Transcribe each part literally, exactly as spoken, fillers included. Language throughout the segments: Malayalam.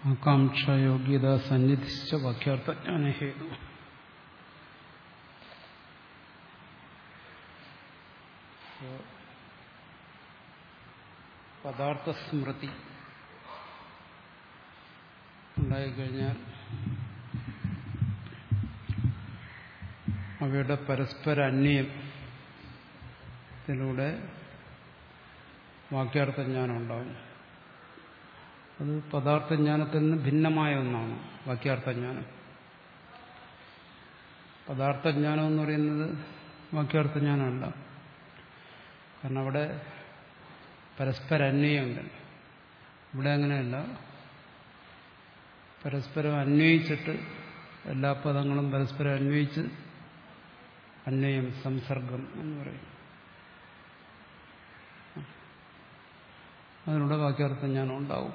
ആകാംക്ഷയോഗ്യത സന്നിധിച്ച വാക്യാർത്ഥജ്ഞാന ഹേതു. പദാർത്ഥസ്മൃതി ഉണ്ടായിക്കഴിഞ്ഞാൽ അവയുടെ പരസ്പര അന്വയത്തിലൂടെ വാക്യാർത്ഥജ്ഞാനം ഉണ്ടാകും. അത് പദാർത്ഥജ്ഞാനത്തിൽ നിന്ന് ഭിന്നമായ ഒന്നാണ് വാക്യാർത്ഥജ്ഞാനം. പദാർത്ഥജ്ഞാനം എന്ന് പറയുന്നത് വാക്യാർത്ഥജ്ഞാനമല്ല. കാരണം അവിടെ പരസ്പര അന്വയമുണ്ട്. ഇവിടെ അങ്ങനെയല്ല. പരസ്പരം അന്വയിച്ചിട്ട് എല്ലാ പദങ്ങളും പരസ്പരം അന്വയിച്ച് അന്വയം സംസർഗം എന്ന് പറയും. അതിലൂടെ വാക്യാർത്ഥജ്ഞാനം ഉണ്ടാവും.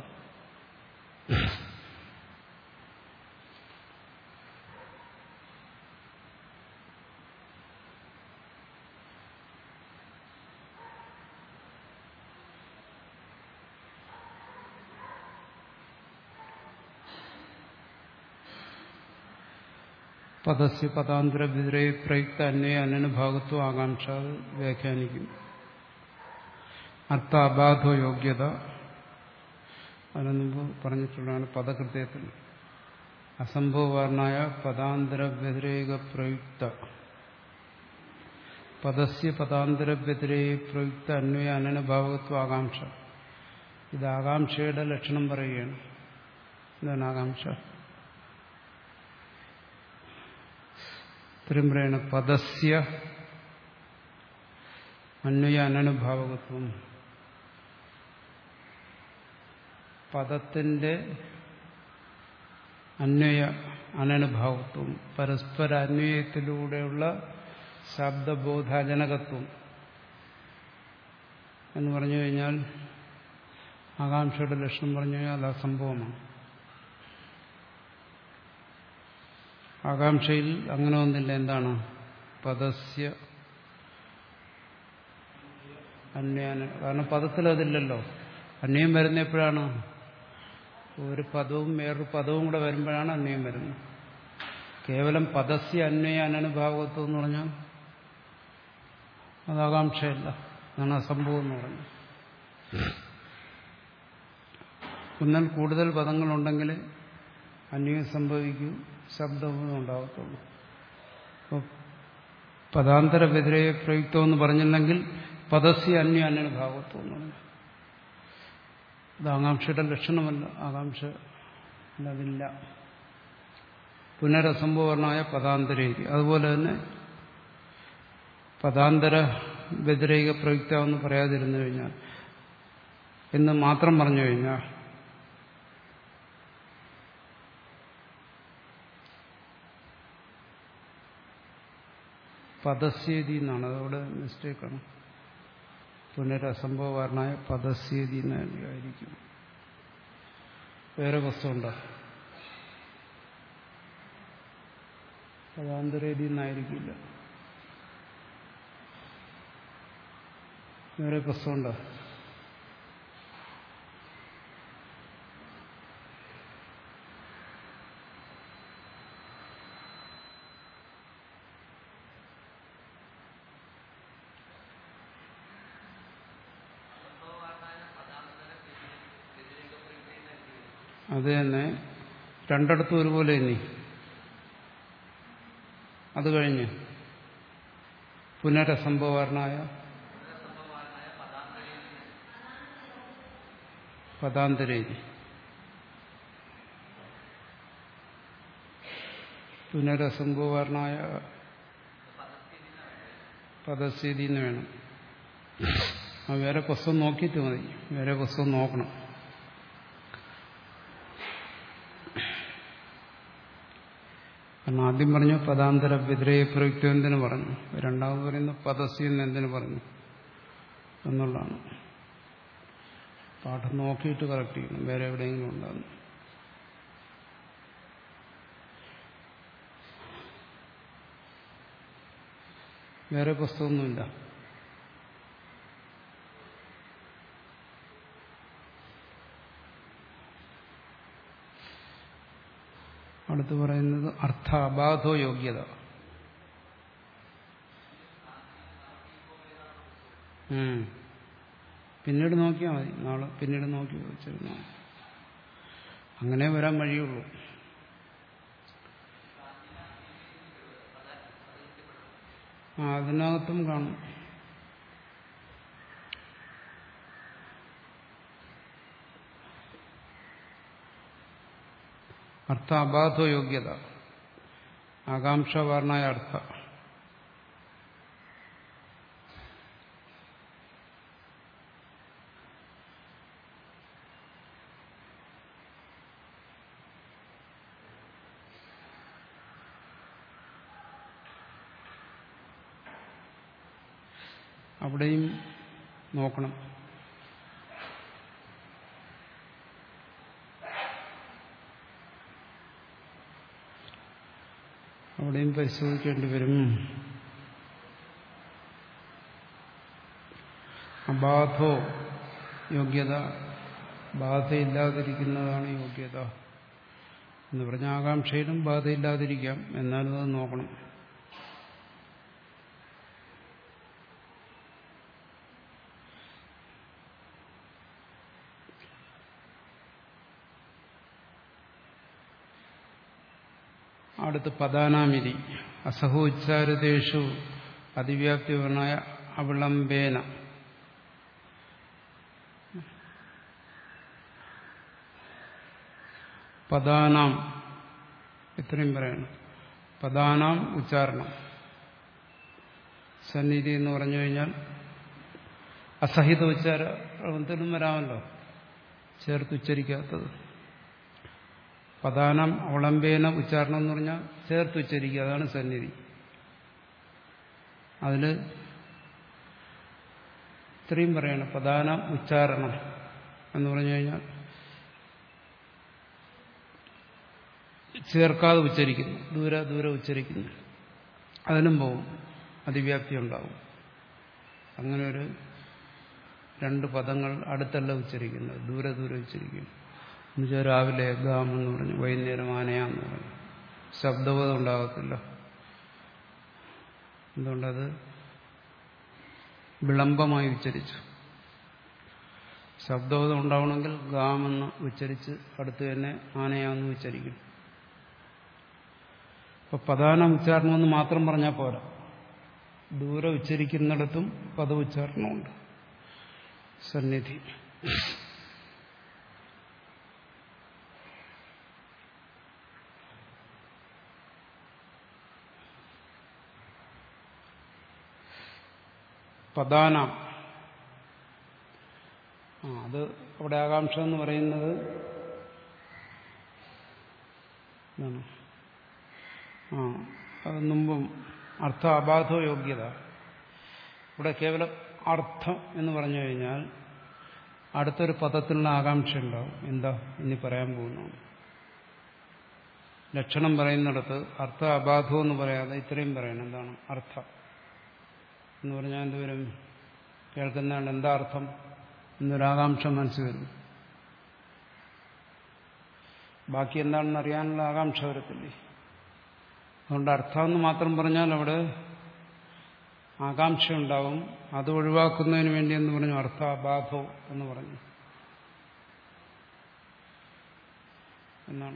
പദസ്യ പദാന്തര വിദ്രയ പ്രയുക്ത അന്വയ അനനുഭാഗത്വ ആകാംക്ഷ വ്യാഖ്യാനിക്കും. അർത്ഥ അബാധോ യോഗ്യത അതിനു പറഞ്ഞിട്ടുള്ളതാണ്. പദകൃത്യത്തിൽ അസംഭവവാരനായ പദാന്തര വ്യതിരേക പ്രയുക്ത പദസ്യ പദാന്തര വ്യതിരേക പ്രയുക്ത അന്വയ അനനുഭാവത്വ ആകാംക്ഷ. ഇത് ആകാംക്ഷയുടെ ലക്ഷണം പറയുകയാണ്. എന്താണ് ആകാംക്ഷ? തിരുമ്പറയാണ് പദസ്യ അന്വയ അനനുഭാവകത്വം. പദത്തിന്റെ അന്വയ അനനുഭാവത്വം, പരസ്പര അന്വയത്തിലൂടെയുള്ള ശബ്ദബോധാജനകത്വം എന്ന് പറഞ്ഞു കഴിഞ്ഞാൽ ആകാംക്ഷയുടെ ലക്ഷണം പറഞ്ഞു കഴിഞ്ഞാൽ അത് അസംഭവമാണ്. ആകാംക്ഷയിൽ അങ്ങനെ ഒന്നില്ല. എന്താണ്? പദസ്യ അന്വയന. കാരണം പദത്തിൽ അതില്ലല്ലോ. അന്വയം വരുന്ന എപ്പോഴാണ്? ഒരു പദവും വേറൊരു പദവും കൂടെ വരുമ്പോഴാണ് അന്വയം വരുന്നത്. കേവലം പദസ്യ അന്വയ അനനുഭാവത്വം എന്ന് പറഞ്ഞാൽ അത് ആകാംക്ഷയല്ല. അതാണ് അസംഭവം എന്ന് പറഞ്ഞത്. ഒന്നിൽ കൂടുതൽ പദങ്ങളുണ്ടെങ്കിൽ അന്വയം സംഭവിക്കും, ശബ്ദവും ഉണ്ടാകത്തുള്ളൂ. അപ്പോൾ പദാന്തര വ്യതിരേക പ്രയുക്തം എന്ന് പറഞ്ഞില്ലെങ്കിൽ പദസ്യ അന്വയ അനനുഭാവത്വം എന്ന് പറഞ്ഞു. അത് ആകാംക്ഷയുടെ ലക്ഷണമല്ല. ആകാംക്ഷ അതില്ല. പുനരസംഭവനായ പദാന്തരേരി. അതുപോലെ തന്നെ പദാന്തര വ്യതിരേക പ്രയുക്ത എന്ന് പറയാതിരുന്നു കഴിഞ്ഞാൽ, എന്ന് മാത്രം പറഞ്ഞു കഴിഞ്ഞാൽ പദസ്യേതി എന്നാണ്. അതവിടെ മിസ്റ്റേക്കാണ്. പുനരസംഭവകാരനായ പദസ്യേതി എന്നായിരിക്കും. വേറെ വസ്തുണ്ടോ? പദാന്തരേതി എന്നായിരിക്കില്ല. വേറെ വസ്തുണ്ടോ? അത് തന്നെ രണ്ടിടത്തും ഒരുപോലെ തന്നെ. അത് കഴിഞ്ഞ് പുനരസംഭവകാരനായ പദാന്തരേതി. പുനരസംഭവകാരനായ പദസ്യേതി എന്ന് വേണം. ആ വേറെ പുസ്തകം നോക്കിയിട്ട് മതി. വേറെ പുസ്തകം നോക്കണം. കാരണം ആദ്യം പറഞ്ഞു പദാന്തര വ്യതിരേക പ്രയുക്തം എന്തിനു പറഞ്ഞു, രണ്ടാമത് പറയുന്നു പദസ്യ എന്ന് എന്തിനു പറഞ്ഞു എന്നുള്ളതാണ്. പാഠം നോക്കിയിട്ട് കറക്റ്റ് ചെയ്യണം. വേറെ എവിടെയെങ്കിലും ഉണ്ടാകുന്നു. വേറെ പുസ്തകമൊന്നുമില്ല. അടുത്ത് പറയുന്നത് അർത്ഥ അബാധോ യോഗ്യത. പിന്നീട് നോക്കിയാൽ മതി, നാളെ പിന്നീട് നോക്കി വെച്ചിരുന്നു. അങ്ങനെ വരാൻ വഴിയുള്ളൂ. ആ അതിനകത്തും കാണും. അർത്ഥ അബാധോ യോഗ്യത, ആകാംക്ഷാവാർണായ അർത്ഥ. അവിടെയും നോക്കണം. അവിടെയും പരിശോധിക്കേണ്ടി വരും. അബാധോ യോഗ്യത, ബാധയില്ലാതിരിക്കുന്നതാണ് യോഗ്യത എന്ന് പറഞ്ഞ ആകാംക്ഷയിലും ബാധയില്ലാതിരിക്കാം, എന്നാലും അത് നോക്കണം. അടുത്ത് പദാനാമിതി അസഹോച്ചാരിതേഷു അതിവ്യാപ്തിപരമായ അവിളംബേന. പദാനാം ഇത്രയും പറയണം. പദാനാം ഉച്ചാരണം സന്നിധി എന്ന് പറഞ്ഞു കഴിഞ്ഞാൽ അസഹിത ഉച്ചാരണത്തിലും വരാമല്ലോ, ചേർത്ത് ഉച്ചരിക്കാത്തത്. പദാനം അവളംബേന ഉച്ചാരണം എന്ന് പറഞ്ഞാൽ ചേർത്ത് ഉച്ചരിക്കുക, അതാണ് സന്നിധി. അതിൽ ഇത്രയും പറയണം. പദാനം ഉച്ചാരണം എന്ന് പറഞ്ഞു കഴിഞ്ഞാൽ ചേർക്കാതെ ഉച്ചരിക്കുന്നു, ദൂരെ ദൂരെ ഉച്ചരിക്കുന്നു, അതിനും പോകും, അതിവ്യാപ്തി ഉണ്ടാവും. അങ്ങനെ ഒരു രണ്ട് പദങ്ങൾ അടുത്തല്ല ഉച്ചരിക്കുന്നത്, ദൂരെ ദൂരെ ഉച്ചരിക്കുന്നു. എന്നുവെച്ചാൽ രാവിലെ ഗാം എന്ന് പറഞ്ഞു, വൈകുന്നേരം ആനയാന്ന് പറഞ്ഞു, ശബ്ദബോധം ഉണ്ടാകത്തില്ല. എന്തുകൊണ്ടത് വിളംബമായി ഉച്ചരിച്ചു. ശബ്ദബോധം ഉണ്ടാവണമെങ്കിൽ ഗാമെന്ന് ഉച്ചരിച്ച് അടുത്ത് തന്നെ ആനയാന്ന് ഉച്ചരിക്കും. അപ്പൊ പദാന ഉച്ചാരണമെന്ന് മാത്രം പറഞ്ഞാൽ പോരാ, ദൂരെ ഉച്ചരിക്കുന്നിടത്തും പദ ഉച്ചാരണമുണ്ട്. സന്നിധി പദാന. ആ അത് അവിടെ ആകാംക്ഷ എന്ന് പറയുന്നത് ആ അത് മുമ്പും അർത്ഥ അബാധോ യോഗ്യത. ഇവിടെ കേവലം അർത്ഥം എന്ന് പറഞ്ഞു കഴിഞ്ഞാൽ അടുത്തൊരു പദത്തിലുള്ള ആകാംക്ഷ ഉണ്ടാവും. എന്താ ഇനി പറയാൻ പോകുന്നു. ലക്ഷണം പറയുന്നിടത്ത് അർത്ഥ അബാധോ എന്ന് പറയാതെ ഇത്രയും പറയണം. എന്താണ് അർത്ഥം എന്ന് പറഞ്ഞാൽ എന്തുവരും, കേൾക്കുന്നതാണ് എന്താ അർത്ഥം എന്നൊരാകാംക്ഷ മനസ്സിൽ വരും. ബാക്കി എന്താണെന്ന് അറിയാനുള്ള ആകാംക്ഷ വരത്തില്ലേ. അതുകൊണ്ട് അർത്ഥം എന്ന് മാത്രം പറഞ്ഞാൽ അവിടെ ആകാംക്ഷ ഉണ്ടാവും. അത് ഒഴിവാക്കുന്നതിന് വേണ്ടി എന്ന് പറഞ്ഞു അർത്ഥ അബാധോ എന്ന് പറഞ്ഞു എന്നാണ്.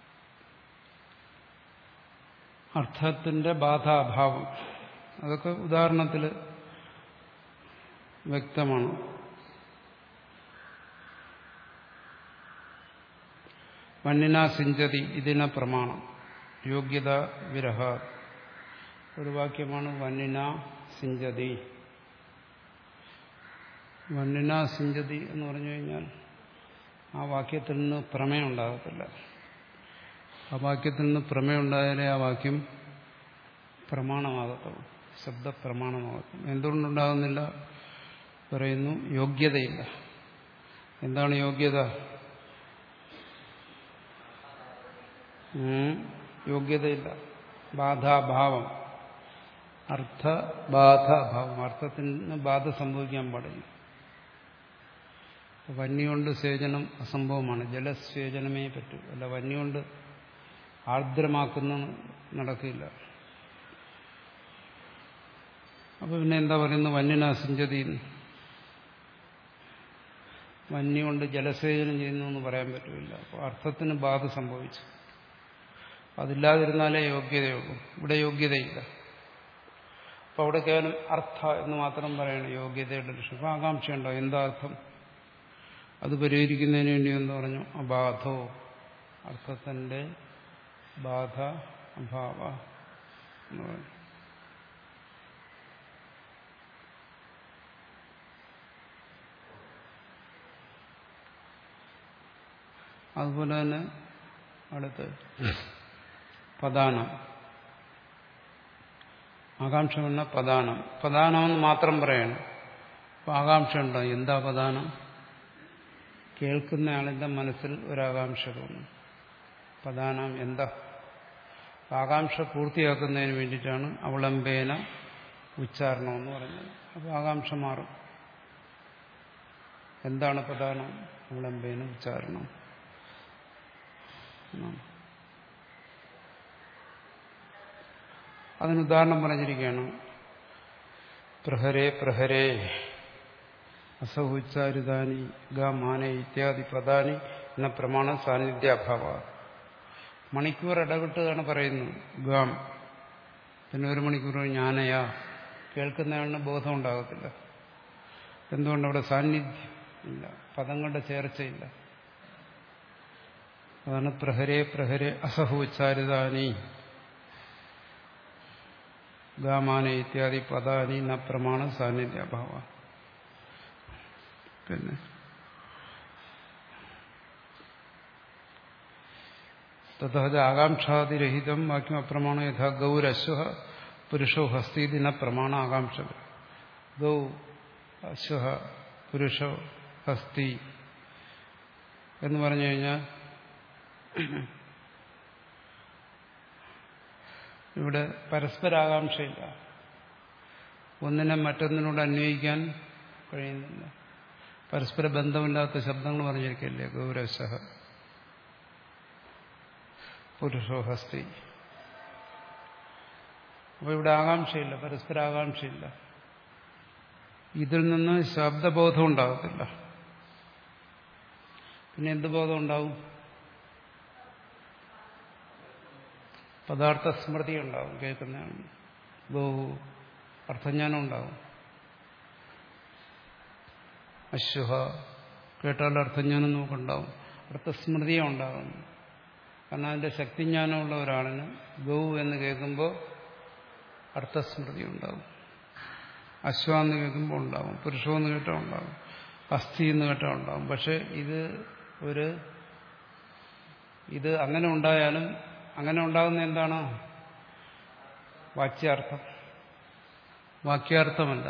അർത്ഥത്തിന്റെ ബാധാഭാവം അതൊക്കെ ഉദാഹരണത്തിൽ വ്യക്തമാണ്. വന്നിനാ സിഞ്ചതി ഇതിന പ്രമാണം യോഗ്യത വിരഹ. ഒരു വാക്യമാണ് വന്നിനാ സിഞ്ചതി. വന്നിനാ സിഞ്ചതി എന്ന് പറഞ്ഞു കഴിഞ്ഞാൽ ആ വാക്യത്തിൽ നിന്ന് പ്രമേയം ഉണ്ടാകത്തില്ല. ആ വാക്യത്തിൽ നിന്ന് പ്രമേയം ഉണ്ടായാലേ ആ വാക്യം പ്രമാണമാകത്തുള്ളൂ, ശബ്ദപ്രമാണമാകത്തുള്ളൂ. എന്തുകൊണ്ടുണ്ടാകുന്നില്ല പറയുന്നു, യോഗ്യതയില്ല. എന്താണ് യോഗ്യത? യോഗ്യതയില്ല, ബാധാഭാവം. അർത്ഥ ബാധാഭാവം, അർത്ഥത്തിന് ബാധ സംഭവിക്കാൻ പാടില്ല. വന്യ കൊണ്ട് സേചനം അസംഭവമാണ്, ജലസേചനമേ പറ്റൂ. അല്ല വന്യ കൊണ്ട് ആർദ്രമാക്കുന്ന നടക്കില്ല. അപ്പൊ പിന്നെ എന്താ പറയുന്നത്? വന്യനാസിഞ്ചതി, വന്യ കൊണ്ട് ജലസേചനം ചെയ്യുന്നു എന്ന് പറയാൻ പറ്റില്ല. അപ്പോൾ അർത്ഥത്തിന് ബാധ സംഭവിച്ചു. അതില്ലാതിരുന്നാലേ യോഗ്യതയുള്ളൂ. ഇവിടെ യോഗ്യതയില്ല. അപ്പൊ അവിടെ കേവലം അർത്ഥ എന്ന് മാത്രം പറയണം യോഗ്യതയുടെ ലക്ഷ്യം. അപ്പൊ ആകാംക്ഷയുണ്ടോ? എന്താ അർത്ഥം? അത് പരിഹരിക്കുന്നതിന് വേണ്ടി എന്ന് പറഞ്ഞു അബാധോ, അർത്ഥത്തിന്റെ ബാധ അഭാവ എന്ന് പറഞ്ഞു. അതുപോലെ തന്നെ അടുത്ത് പദാനം, ആകാംക്ഷ എന്ന പദാനം. പദാനമെന്ന് മാത്രം പറയണം. അപ്പൊ ആകാംക്ഷ ഉണ്ടോ? എന്താ പദാനം? കേൾക്കുന്നയാളിന്റെ മനസ്സിൽ ഒരാകാംക്ഷ തോന്നും. പദാനം എന്താ? ആകാംക്ഷ പൂർത്തിയാക്കുന്നതിന് വേണ്ടിയിട്ടാണ് അവളംബേന ഉച്ചാരണം എന്ന് പറഞ്ഞത്. അപ്പോൾ ആകാംക്ഷ മാറും. എന്താണ് പദാനം? അവളംബേന ഉച്ചാരണം. അതിന് ഉദാഹരണം പറഞ്ഞിരിക്കുകയാണ്. പ്രഹരേ പ്രഹരേ അസഹുച്ചാരിതാനി ഗാമാനെ ഇത്യാദി പദാനി എന്ന പ്രമാണ സാന്നിധ്യാഭാവ. മണിക്കൂർ ഇടവിട്ടാണ് പറയുന്നത് ഗാം, പിന്നെ ഒരു മണിക്കൂർ ജ്ഞാനയാ. കേൾക്കുന്നയാളിന് ബോധം ഉണ്ടാകത്തില്ല. എന്തുകൊണ്ട്? അവിടെ സാന്നിധ്യം ഇല്ല, പദങ്ങളുടെ ചേർച്ചയില്ല. അതാണ് പ്രഹരേ പ്രഹരേ അസഹുച്ചാരിതാനി ഗാമാനെ ഇത്യാദി പദാനി ന പ്രമാണ സാന്നിധ്യാഭാവ. പിന്നെ തഥ ആകാംക്ഷാതിരഹിതം വാക്യം അപ്രമാണം യഥാ ഗൗരശ്വ പുരുഷോ ഹസ്തീതി ന പ്രമാണ ആകാംക്ഷ. ഗൗ അശ്വ പുരുഷോ ഹസ്തി എന്ന് പറഞ്ഞു കഴിഞ്ഞാൽ ഇവിടെ പരസ്പരാകാംക്ഷയില്ല. ഒന്നിനെ മറ്റൊന്നിനോട് അന്വയിക്കാൻ കഴിയുന്നില്ല. പരസ്പര ബന്ധമില്ലാത്ത ശബ്ദങ്ങൾ പറഞ്ഞിരിക്കല്ലേ ഗൗരവശഃ പുരുഷോ ഹസ്തി. അപ്പോൾ ഇവിടെ ആകാംക്ഷയില്ല, പരസ്പരാകാംക്ഷയില്ല. ഇതിൽ നിന്ന് ശബ്ദബോധം ഉണ്ടാകത്തില്ല. പിന്നെ എന്ത് ബോധം ഉണ്ടാവും? പദാർത്ഥ സ്മൃതി ഉണ്ടാവും. കേൾക്കുന്നതാണ് ബഹു അർത്ഥജ്ഞാനം ഉണ്ടാവും. അശ്വഹ കേട്ടാൽ അർത്ഥജ്ഞാനം നമുക്കുണ്ടാവും. അർത്ഥസ്മൃതിയും ഉണ്ടാകും. കാരണം അതിന്റെ ശക്തിജ്ഞാനമുള്ള ഒരാളിന് ഗൗ എന്ന് കേൾക്കുമ്പോൾ അർത്ഥസ്മൃതി ഉണ്ടാവും. അശ്വ എന്ന് കേൾക്കുമ്പോൾ ഉണ്ടാവും, പുരുഷോ എന്ന് കേട്ടാൽ ഉണ്ടാവും, അസ്ഥി എന്ന് കേട്ടാൽ ഉണ്ടാവും. പക്ഷെ ഇത് ഒരു ഇത് അങ്ങനെ ഉണ്ടായാലും അങ്ങനെ ഉണ്ടാകുന്ന എന്താണ്? വാച്യാർത്ഥം, വാക്യാർത്ഥമല്ല.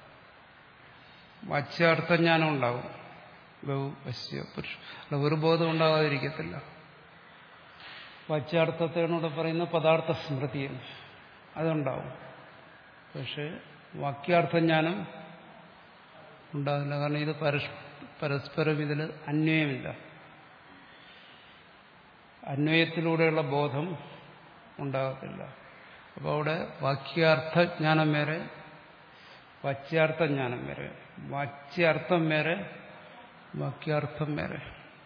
വാച്യാർത്ഥജ്ഞാനം ഉണ്ടാവും. ഗൗ അശ്വ പുരുഷ അല്ല, ഒരു ബോധം ഉണ്ടാകാതിരിക്കത്തില്ല. വാച്യാർത്ഥത്തിനൂടെ പറയുന്ന പദാർത്ഥ സ്മൃതി അതുണ്ടാവും. പക്ഷെ വാക്യാർത്ഥജ്ഞാനം ഉണ്ടാകില്ല. കാരണം ഇത് പരസ്പരം ഇതിൽ അന്വയമില്ല. അന്വയത്തിലൂടെയുള്ള ബോധം ഉണ്ടാകത്തില്ല. അപ്പോൾ അവിടെ വാക്യാർത്ഥജ്ഞാനം വേറെ, വാച്യാർത്ഥജ്ഞാനം വേറെ. വാച്യാർത്ഥം വേറെ, വാക്യാർത്ഥം വേറെ.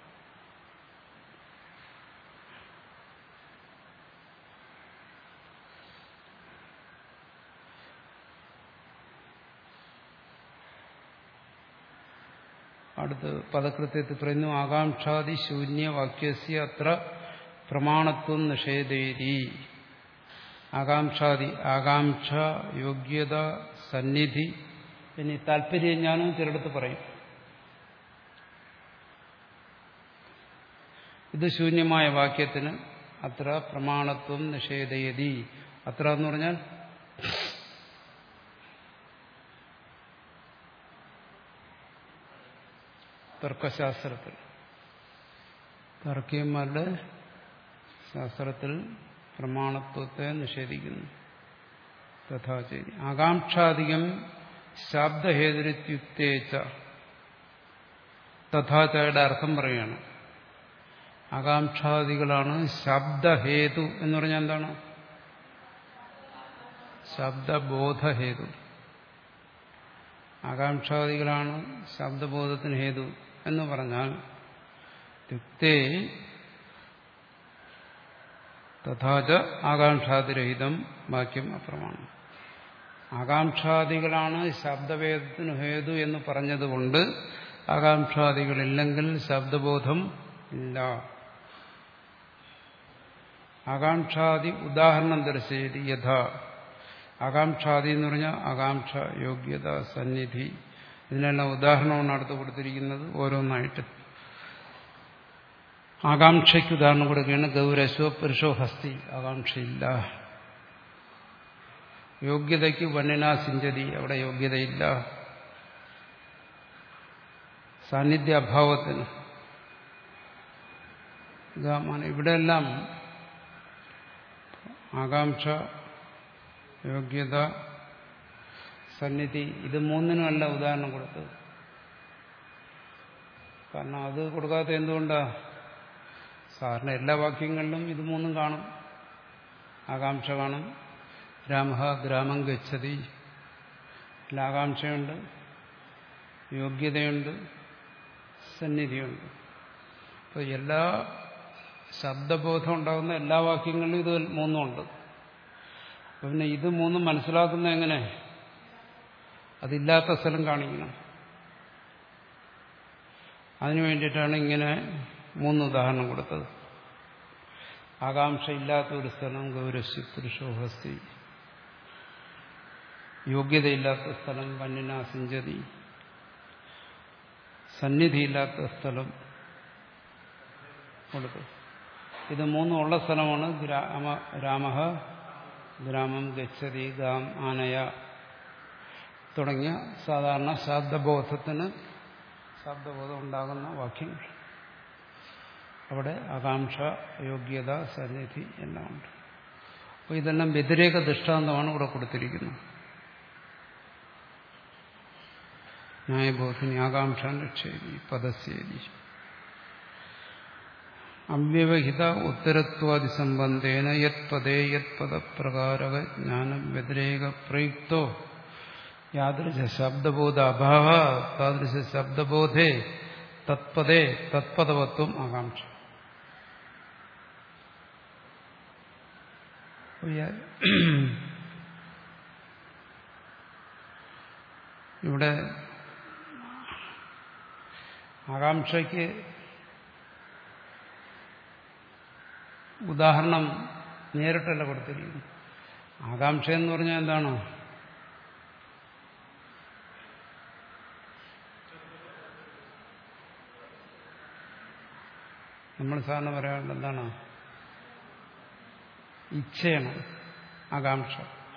അടുത്ത് പദകൃത്യത്തിൽ പറയുന്നു ആകാംക്ഷാദി ശൂന്യ വാക്യസ്യ അത്ര പ്രമാണത്വം നിഷേധേരി. ആകാംക്ഷാദി ആകാംക്ഷ, യോഗ്യത, സന്നിധി, ഇനി താല്പര്യജ്ഞാനവും ചിലടത്ത് പറയും. ഇത് ശൂന്യമായ വാക്യത്തിന് അത്ര പ്രമാണത്വം നിഷേധയതി. അത്ര എന്ന് പറഞ്ഞാൽ തർക്കശാസ്ത്രത്തിൽ, തർക്കിയന്മാരുടെ ശാസ്ത്രത്തിൽ പ്രമാണത്വത്തെ നിഷേധിക്കുന്നു. തഥാചരി ആകാംക്ഷാധികം ശബ്ദഹേതുരിത്യുക്തേച്ച. തഥാചയുടെ അർത്ഥം പറയുകയാണ്. ആകാംക്ഷാദികളാണ് ശബ്ദഹേതു എന്ന് പറഞ്ഞാൽ എന്താണ്? ശബ്ദബോധഹേതു. ആകാംക്ഷാദികളാണ് ശബ്ദബോധത്തിന് ഹേതു എന്ന് പറഞ്ഞാൽ യുക്തേ തഥാച ആകാംക്ഷാതിരഹിതം വാക്യം അപ്രമാണം. ആകാംക്ഷാദികളാണ് ശബ്ദഭേദത്തിന് ഹേതു എന്ന് പറഞ്ഞതുകൊണ്ട് ആകാംക്ഷാദികളില്ലെങ്കിൽ ശബ്ദബോധം ഇല്ല. ആകാംക്ഷാദി ഉദാഹരണം ദർശയതി യഥാ. ആകാംക്ഷാദി എന്ന് പറഞ്ഞാൽ ആകാംക്ഷ, യോഗ്യത, സന്നിധി, ഇതിനെല്ലാം ഉദാഹരണമാണ് അടുത്ത് കൊടുത്തിരിക്കുന്നത് ഓരോന്നായിട്ട്. ആകാംക്ഷയ്ക്ക് ഉദാഹരണം കൊടുക്കുകയാണ്. ഗൗരശ്വ പുരുഷോ ഹസ്തി, ആകാംക്ഷയില്ല. യോഗ്യതയ്ക്ക് വന്യനാ സിഞ്ചതി, അവിടെ യോഗ്യതയില്ല. സാന്നിധ്യ അഭാവത്തിന് ഇവിടെയെല്ലാം ആകാംക്ഷ, യോഗ്യത, സന്നിധി, ഇത് മൂന്നിനുമല്ല ഉദാഹരണം കൊടുത്തത്. കാരണം അത് കൊടുക്കാത്ത എന്തുകൊണ്ടാ? സാധാരണ എല്ലാ വാക്യങ്ങളിലും ഇത് മൂന്നും കാണും. ആകാംക്ഷ കാണും. രാമഃ ഗ്രാമം ഗച്ഛതി, ആകാംക്ഷയുണ്ട്, യോഗ്യതയുണ്ട്, സന്നിധിയുണ്ട്. അപ്പോൾ എല്ലാ ശബ്ദബോധം ഉണ്ടാകുന്ന എല്ലാ വാക്യങ്ങളിലും ഇത് മൂന്നുമുണ്ട്. പിന്നെ ഇത് മൂന്നും മനസ്സിലാക്കുന്ന എങ്ങനെ? അതില്ലാത്ത സ്ഥലം കാണിക്കണം. അതിനു വേണ്ടിയിട്ടാണ് ഇങ്ങനെ മൂന്ന് ഉദാഹരണം കൊടുത്തത്. ആകാംക്ഷ ഇല്ലാത്ത ഒരു സ്ഥലം ഗൗരശ്വ പുരുഷോ ഹസ്തി, യോഗ്യതയില്ലാത്ത സ്ഥലം വന്യനാ സിഞ്ചതി, സന്നിധിയില്ലാത്ത സ്ഥലം കൊടുത്തു. ഇത് മൂന്നും ഉള്ള സ്ഥലമാണ് ഗ്രാമ രാമഃ ഗ്രാമം ഗച്ഛതി, ഗാം ആനയ തുടങ്ങിയ സാധാരണ ശബ്ദബോധത്തിന് ശബ്ദബോധം ഉണ്ടാകുന്ന വാക്യങ്ങൾ. അവിടെ ആകാംക്ഷ, യോഗ്യത, സന്നിധി എല്ലാം ഉണ്ട്. അപ്പോൾ ഇതെല്ലാം വ്യതിരേക ദൃഷ്ടാന്തമാണ് ഇവിടെ കൊടുത്തിരിക്കുന്നത്. ന്യായബോധിനി ആകാംക്ഷ ലക്ഷ്യേതി പദസ്യേതി. അവ്യവഹിത ഉത്തരത്വാദി സംബന്ധേന യത് പദേ യത് പദപ്രകാരക ജ്ഞാനം വ്യതിരേക പ്രയുക്തോ യാദൃശ ശബ്ദബോധ അഭാവ താദൃശ ശബ്ദബോധേ തത്പദേ തത്പദവത്വം ആകാംക്ഷ. ഇവിടെ ആകാംക്ഷയ്ക്ക് ഉദാഹരണം നേരിട്ടല്ല കൊടുത്തിരിക്കുന്നു. ആകാംക്ഷ എന്ന് പറഞ്ഞാൽ എന്താണ്? നമ്മൾ സാധാരണ പറയാറുണ്ട് എന്താണ്? ഇച്ഛയാണ് ആകാംക്ഷ.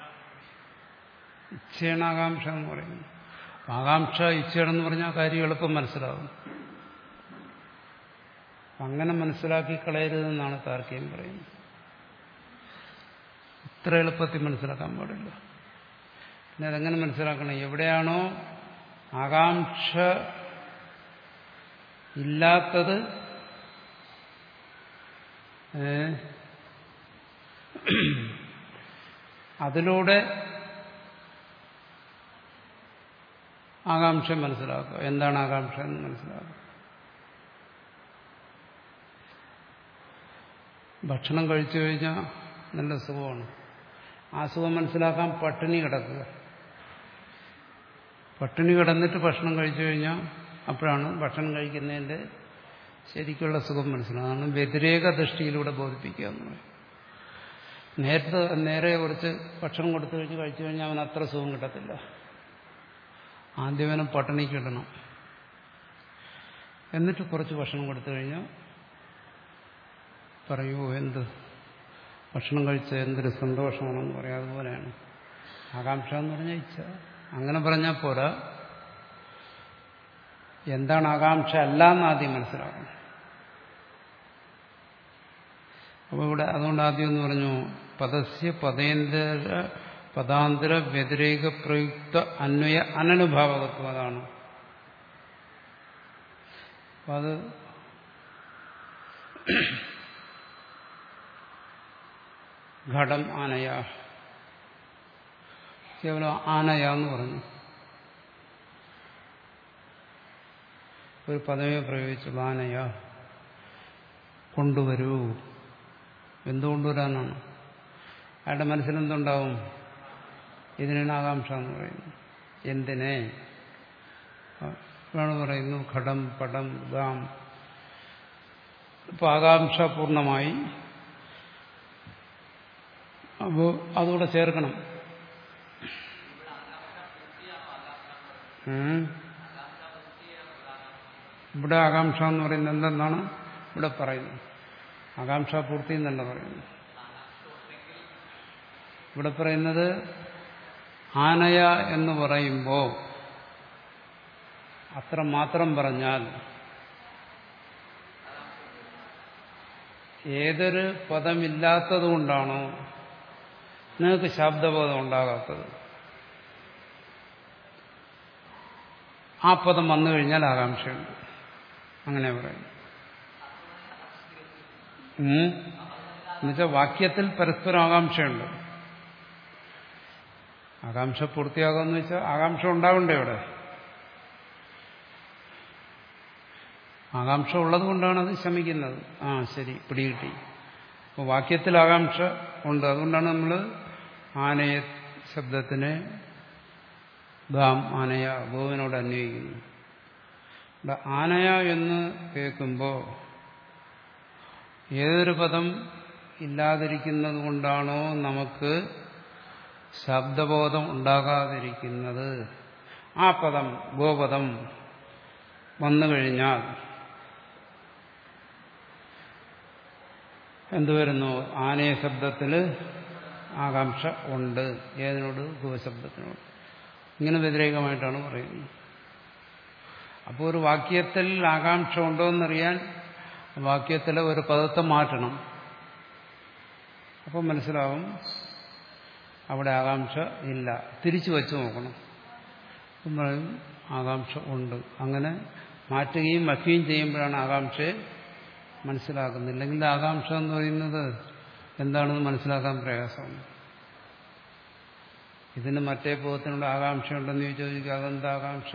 ഇച്ഛയാണ് ആകാംക്ഷ എന്ന് പറയുന്നത്. ആകാംക്ഷ ഇച്ഛയാണെന്ന് പറഞ്ഞാൽ കാര്യം എളുപ്പം മനസ്സിലാവും. അങ്ങനെ മനസ്സിലാക്കി കളയരുതെന്നാണ് താർക്കികം പറയുന്നത്. ഇത്ര എളുപ്പത്തിൽ മനസ്സിലാക്കാൻ പാടില്ല. പിന്നെ അതെങ്ങനെ മനസ്സിലാക്കണം? എവിടെയാണോ ആകാംക്ഷ ഇല്ലാത്തത് അതിലൂടെ ആകാംക്ഷ മനസ്സിലാക്കുക. എന്താണ് ആകാംക്ഷ എന്ന് മനസ്സിലാക്കുക. ഭക്ഷണം കഴിച്ചു കഴിഞ്ഞാൽ നല്ല സുഖമാണ്. ആ സുഖം മനസ്സിലാക്കാൻ പട്ടിണി കിടക്കുക. പട്ടിണി കിടന്നിട്ട് ഭക്ഷണം കഴിച്ചു കഴിഞ്ഞാൽ അപ്പോഴാണ് ഭക്ഷണം കഴിക്കുന്നതിൻ്റെ ശരിക്കുള്ള സുഖം മനസ്സിലാകും. അതാണ് വ്യതിരേക ദൃഷ്ടിയിലൂടെ ബോധിപ്പിക്കുക എന്ന് പറയും. നേരത്തെ നേരെ കുറച്ച് ഭക്ഷണം കൊടുത്തു കഴിഞ്ഞ് കഴിച്ചു കഴിഞ്ഞാൽ അവൻ അത്ര സുഖം കിട്ടത്തില്ല. ആദ്യം അവനും പട്ടിണിക്ക് ഇടണം. എന്നിട്ട് കുറച്ച് ഭക്ഷണം കൊടുത്തു കഴിഞ്ഞാൽ പറയൂ എന്ത് ഭക്ഷണം കഴിച്ച എന്തൊരു സന്തോഷമാണെന്ന് പറയാം. അതുപോലെയാണ് ആകാംക്ഷ എന്ന് പറഞ്ഞാൽ ഇച്ഛ. അങ്ങനെ പറഞ്ഞാൽ പോരാ, എന്താണ് ആകാംക്ഷ അല്ല എന്ന് ആദ്യം മനസ്സിലാക്കണം. അപ്പോൾ ഇവിടെ അതുകൊണ്ട് ആദ്യം എന്ന് പറഞ്ഞു പദസ്യ പദേന്തര പദാന്തര വ്യതിരേക പ്രയുക്ത അന്വയ അനനുഭാവകത്വം. അതാണ് അപ്പം അത് ഘടം ആനയ, കേവലം ആനയ എന്ന് പറഞ്ഞു. ഒരു പദമേ പ്രയോഗിച്ചുള്ളൂ, ആനയ, കൊണ്ടുവരൂ. എന്തുകൊണ്ടുവരാനാണ്? അയാളുടെ മനസ്സിലെന്തുണ്ടാവും? ഇതിനാണ് ആകാംക്ഷ എന്ന് പറയുന്നത്. എന്തിനെ? അതാണ് പറയുന്നു ഘടം പടം ഗാം. ഇപ്പൊ ആകാംക്ഷ പൂർണ്ണമായി. അപ്പോ അതുകൂടെ ചേർക്കണം. ഇവിടെ ആകാംക്ഷ എന്ന് പറയുന്നത് എന്തെന്നാണ് ഇവിടെ പറയുന്നത്? ആകാംക്ഷ പൂർത്തി എന്നല്ല പറയുന്നത്. ഇവിടെ പറയുന്നത് ആനയ എന്ന് പറയുമ്പോൾ അത്ര മാത്രം പറഞ്ഞാൽ ഏതൊരു പദമില്ലാത്തത് കൊണ്ടാണോ നിങ്ങൾക്ക് ശബ്ദബോധം ഉണ്ടാകാത്തത്, ആ പദം വന്നു കഴിഞ്ഞാൽ ആകാംക്ഷയുണ്ട്. അങ്ങനെ പറയുന്നു. എന്നുവെച്ചാൽ വാക്യത്തിൽ പരസ്പരം ആകാംക്ഷയുണ്ട്. ആകാംക്ഷ പൂർത്തിയാകാന്ന് വെച്ചാൽ ആകാംക്ഷ ഉണ്ടാവണ്ടേ ഇവിടെ? ആകാംക്ഷ ഉള്ളത് കൊണ്ടാണ് അത് ശമിക്കുന്നത്. ആ ശരി, പിടികിട്ടി. അപ്പോൾ വാക്യത്തിൽ ആകാംക്ഷ ഉണ്ട്. അതുകൊണ്ടാണ് നമ്മൾ ആനയ ശബ്ദത്തിനെ ഗാം ആനയ ഗോവിനോട് അന്വയിക്കുന്നു. ഇവിടെ ആനയ എന്ന് കേൾക്കുമ്പോൾ ഏതൊരു പദം ഇല്ലാതിരിക്കുന്നത് കൊണ്ടാണോ നമുക്ക് ശബ്ദബോധം ഉണ്ടാകാതിരിക്കുന്നത്, ആ പദം ഗോപദം വന്നു കഴിഞ്ഞാൽ എന്തുവരുന്നു? ആനയ ശബ്ദത്തിൽ ആകാംക്ഷ ഉണ്ട്. ഏതിനോട്? ഗോശബ്ദത്തിനോട്. ഇങ്ങനെ വ്യതിരേകമായിട്ടാണ് പറയുന്നത്. അപ്പോൾ ഒരു വാക്യത്തിൽ ആകാംക്ഷ ഉണ്ടോ എന്നറിയാൻ വാക്യത്തിലെ ഒരു പദത്തെ മാറ്റണം. അപ്പോൾ മനസ്സിലാവും അവിടെ ആകാംക്ഷ ഇല്ല. തിരിച്ചു വച്ചു നോക്കണം. അപ്പം പറയും ആകാംക്ഷ ഉണ്ട്. അങ്ങനെ മാറ്റുകയും വയ്ക്കുകയും ചെയ്യുമ്പോഴാണ് ആകാംക്ഷയെ മനസ്സിലാക്കുന്നില്ലെങ്കിൽ ആകാംക്ഷ എന്ന് പറയുന്നത് എന്താണെന്ന് മനസ്സിലാക്കാൻ പ്രയാസമാണ്. ഇതിന് മറ്റേ പദത്തിനുള്ള ആകാംക്ഷയുണ്ടെന്ന് ചോദിക്കുക, അതെന്താ ആകാംക്ഷ?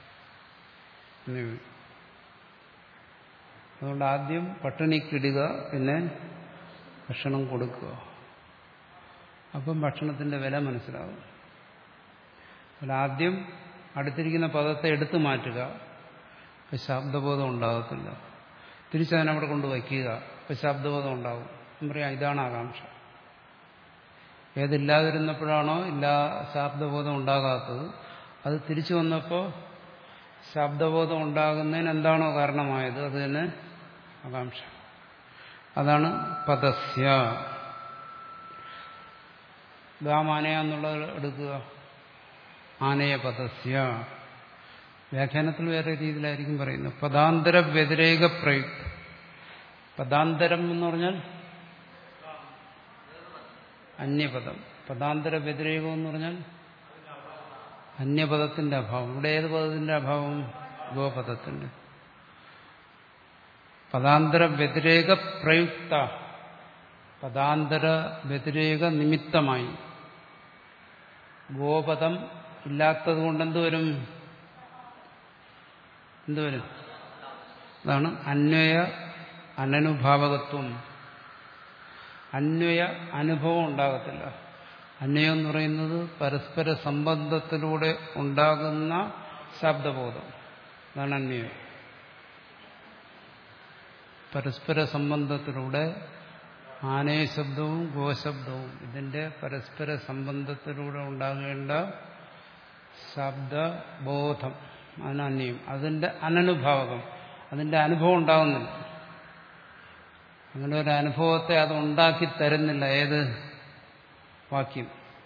അതുകൊണ്ട് ആദ്യം പട്ടിണിക്കിടുക, പിന്നെ ഭക്ഷണം കൊടുക്കുക. അപ്പം ഭക്ഷണത്തിന്റെ വില മനസ്സിലാകും. അപ്പോൾ ആദ്യം അടുത്തിരിക്കുന്ന പദത്തെ എടുത്തു മാറ്റുക, അപ്പം ശബ്ദബോധം ഉണ്ടാകത്തില്ല. തിരിച്ചതിനവിടെ കൊണ്ട് വയ്ക്കുക, അപ്പം ശബ്ദബോധം ഉണ്ടാകും. പറയാം ഇതാണ് ആകാംക്ഷ. ഏതില്ലാതിരുന്നപ്പോഴാണോ ഇല്ലാ ശബ്ദബോധം ഉണ്ടാകാത്തത്, അത് തിരിച്ചു വന്നപ്പോൾ ശബ്ദബോധം ഉണ്ടാകുന്നതിന് എന്താണോ കാരണമായത് അത് തന്നെ ആകാംക്ഷ. അതാണ് പദസ്യ. ഗാമാനയ എന്നുള്ളത് എടുക്കുക, ആനയ പദസ്യ. വ്യാഖ്യാനത്തിൽ വേറെ രീതിയിലായിരിക്കും പറയുന്നത്. പദാന്തര വ്യതിരേക പ്രയുക്ത. പദാന്തരം എന്ന് പറഞ്ഞാൽ അന്യപദം. പദാന്തര വ്യതിരേകം എന്ന് പറഞ്ഞാൽ അന്യപദത്തിന്റെ അഭാവം. ഇവിടെ ഏത് പദത്തിന്റെ അഭാവം? ഗോപദത്തിന്റെ. പദാന്തര വ്യതിരേക പ്രയുക്ത, പദാന്തര വ്യതിരേക നിമിത്തമായി ഗോപദം ഇല്ലാത്തത് കൊണ്ട് എന്തുവരും? എന്തുവരും? അതാണ് അന്വയ അനനുഭാവകത്വം. അന്വയ അനുഭവം ഉണ്ടാകത്തില്ല. അന്വയം എന്ന് പറയുന്നത് പരസ്പര സംബന്ധത്തിലൂടെ ഉണ്ടാകുന്ന ശബ്ദബോധം. അതാണ് അന്വയം. പരസ്പര സംബന്ധത്തിലൂടെ ആനയ ശബ്ദവും ഗോശബ്ദവും ഇതിന്റെ പരസ്പര സംബന്ധത്തിലൂടെ ഉണ്ടാകേണ്ട ശബ്ദബോധം, അതിന് അന്വയം. അതിന്റെ അനനുഭാവകം, അതിന്റെ അനുഭവം ഉണ്ടാകുന്നില്ല. അങ്ങനെ ഒരു അനുഭവത്തെ അത് ഉണ്ടാക്കി തരുന്നില്ല. ഏത്? വാക്യം.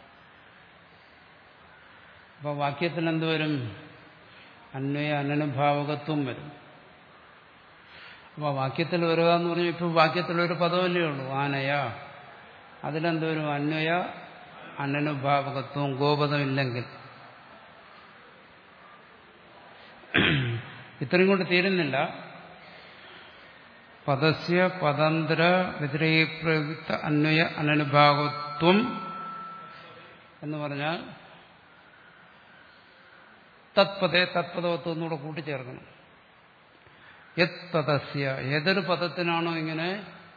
അപ്പൊ വാക്യത്തിൽ എന്തുവരും? അന്വയ അനനുഭാവകത്വം വരും. അപ്പൊ വാക്യത്തിൽ വരിക എന്ന് പറഞ്ഞാൽ ഇപ്പൊ വാക്യത്തിലൊരു പദമല്ലേ ഉള്ളൂ, ആനയ. അതിലെന്തുവരും? അന്വയ അനനുഭാവകത്വം. ഗോപദമില്ലെങ്കിൽ. ഇത്രയും കൊണ്ട് തീരുന്നില്ല. പദസ്യ പദാന്തര വ്യതിരേകപ്രയുക്ത അന്വയ അനനുഭാവത്വം എന്ന് പറഞ്ഞാൽ തത്പദേ തത്പദവത്വം എന്നൂടെ കൂട്ടിച്ചേർക്കണം. യത് പദസ്യ, ഏതൊരു പദത്തിനാണോ ഇങ്ങനെ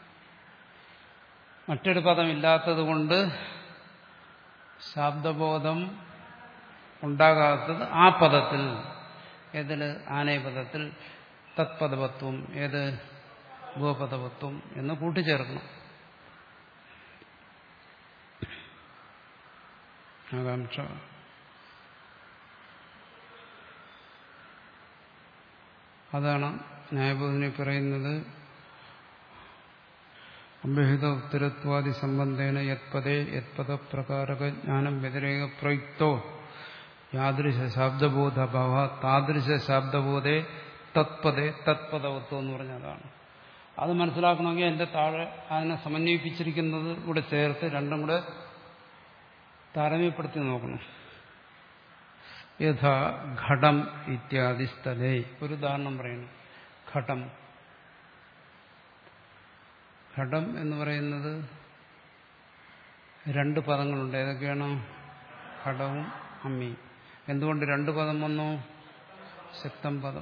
മറ്റൊരു പദമില്ലാത്തത് കൊണ്ട് ശാബ്ദബോധം ഉണ്ടാകാത്തത് ആ പദത്തിൽ, ഏതില് ആനയപദത്തിൽ തത്പദവത്വം, ഏത് ഗോപദവത്വം എന്ന് കൂട്ടിച്ചേർക്കണം. ആകാംക്ഷ അതാണ് ന്യായബോധനെ പറയുന്നത്. അഭ്യഹിത ഉത്തരത്വാദി സംബന്ധേന യത്പദേ യത്പദപ്രകാരക ജ്ഞാനം വ്യതിരേക പ്രയുക്തോ യാദൃശ ശാബ്ദബോധഭാവ താദൃശ ശാബ്ദബോധേ തത്പദേ തത്പദവത്വം എന്ന് പറഞ്ഞതാണ്. അത് മനസ്സിലാക്കണമെങ്കിൽ എന്റെ താഴെ അതിനെ സമന്വയിപ്പിച്ചിരിക്കുന്നത് കൂടെ ചേർത്ത് രണ്ടും കൂടെ താരതമ്യപ്പെടുത്തി നോക്കണം. യഥാ ഘടം ഇത്യാദി സ്ഥലേ, ഒരു ഉദാഹരണം പറയുന്നു. ഘടം ഘടം എന്ന് പറയുന്നത് രണ്ട് പദങ്ങളുണ്ട്. ഏതൊക്കെയാണ്? ഘടവും അമ്മിയും. എന്തുകൊണ്ട് രണ്ട് പദം വന്നു? ശക്തം പദം.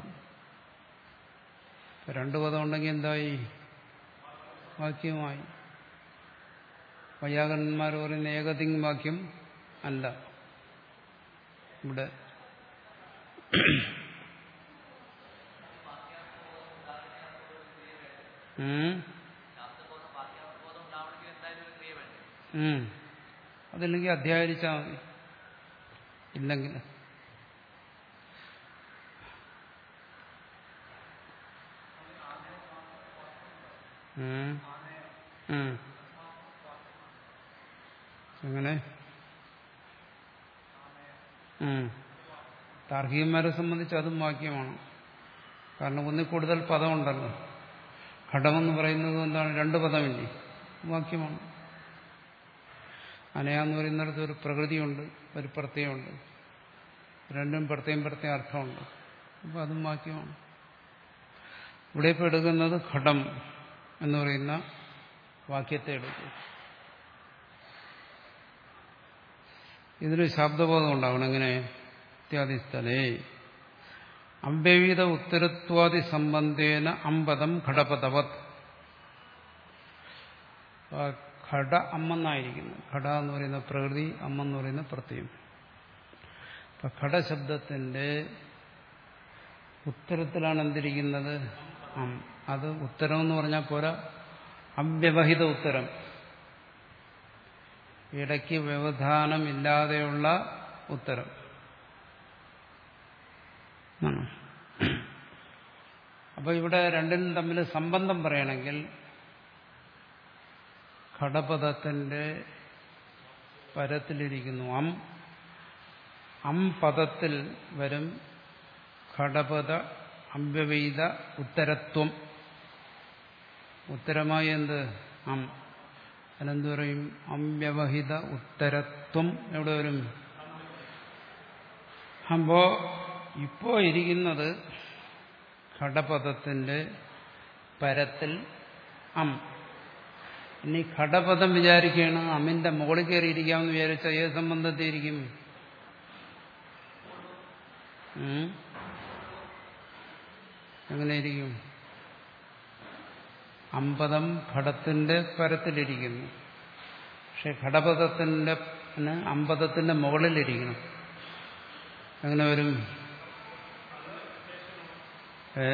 രണ്ട് പദം ഉണ്ടെങ്കിൽ എന്തായി? വാക്യമായി. വൈയാകരണന്മാർ പറയുന്ന ഏകതിങ് വാക്യം അല്ല. ഇവിടെ അതില്ലെങ്കിൽ അധ്യായിരിച്ചാൽ മതി. ഇല്ലെങ്കിൽ അങ്ങനെ താർക്കികന്മാരെ സംബന്ധിച്ച് അതും വാക്യമാണ്. കാരണം ഒന്നിൽ കൂടുതൽ പദമുണ്ടല്ലോ. ഘടമെന്ന് പറയുന്നത് എന്താണ്? രണ്ട് പദമില്ലേ? വാക്യമാണ്. അനയാന്ന് പറയുന്നിടത്ത് ഒരു പ്രകൃതിയുണ്ട്, ഒരു പ്രത്യയമുണ്ട്. രണ്ടും പ്രത്യേകം പ്രത്യേകം അർത്ഥമുണ്ട്. അപ്പം അതും വാക്യമാണ്. ഇവിടെ ഇപ്പോൾ എടുക്കുന്നത് ഘടം എന്ന് പറയുന്ന വാക്യത്തെ എടുക്കും. ഇതിന് ശബ്ദബോധം ഉണ്ടാവണം. എങ്ങനെ? ഇത്യാദി സ്ഥലേ അമ്പവിധ ഉത്തരത്വാദി സംബന്ധേന അമ്പദം ഘടപദവത്. ഘട അമ്മെന്നായിരിക്കുന്നു. ഘട എന്ന് പറയുന്ന പ്രകൃതി, അമ്മെന്ന് പറയുന്ന പ്രത്യയം. അപ്പൊ ഘടശബ്ദത്തിന്റെ ഉത്തരത്തിലാണ് എന്തിരിക്കുന്നത്? അം. അത് ഉത്തരം എന്ന് പറഞ്ഞാൽ പോരാ, അവ്യവഹിത ഉത്തരം. ഇടയ്ക്ക് വ്യവധാനമില്ലാതെയുള്ള ഉത്തരം. അപ്പൊ ഇവിടെ രണ്ടിനും തമ്മിൽ സംബന്ധം പറയണമെങ്കിൽ ഘടപദത്തിന്റെ പരത്തിലിരിക്കുന്നു അം. അം പദത്തിൽ വരും ഘടപദ അവ്യവഹിത ഉത്തരത്വം. ഉത്തരമായി എന്ത്? അം. അതിനെന്ത് പറയും? അവ്യവഹിത ഉത്തരത്വം എവിടെ വരും? അപ്പോ ഇപ്പോ ഇരിക്കുന്നത് ഘടപദത്തിന്റെ പരത്തിൽ അം. ഇനി ഘടപദം വിചാരിക്കുകയാണ് അമ്മിന്റെ മുകളിൽ കയറിയിരിക്കാമെന്ന് വിചാരിച്ചാൽ ഏത് സംബന്ധത്തിൽ ഇരിക്കും? എങ്ങനെയിരിക്കും? അമ്പദം ഘടത്തിന്റെ പരത്തിലിരിക്കുന്നു. പക്ഷെ ഘടപദത്തിന്റെ അമ്പദത്തിന്റെ മുകളിലിരിക്കണം. എങ്ങനെ വരും? ഏ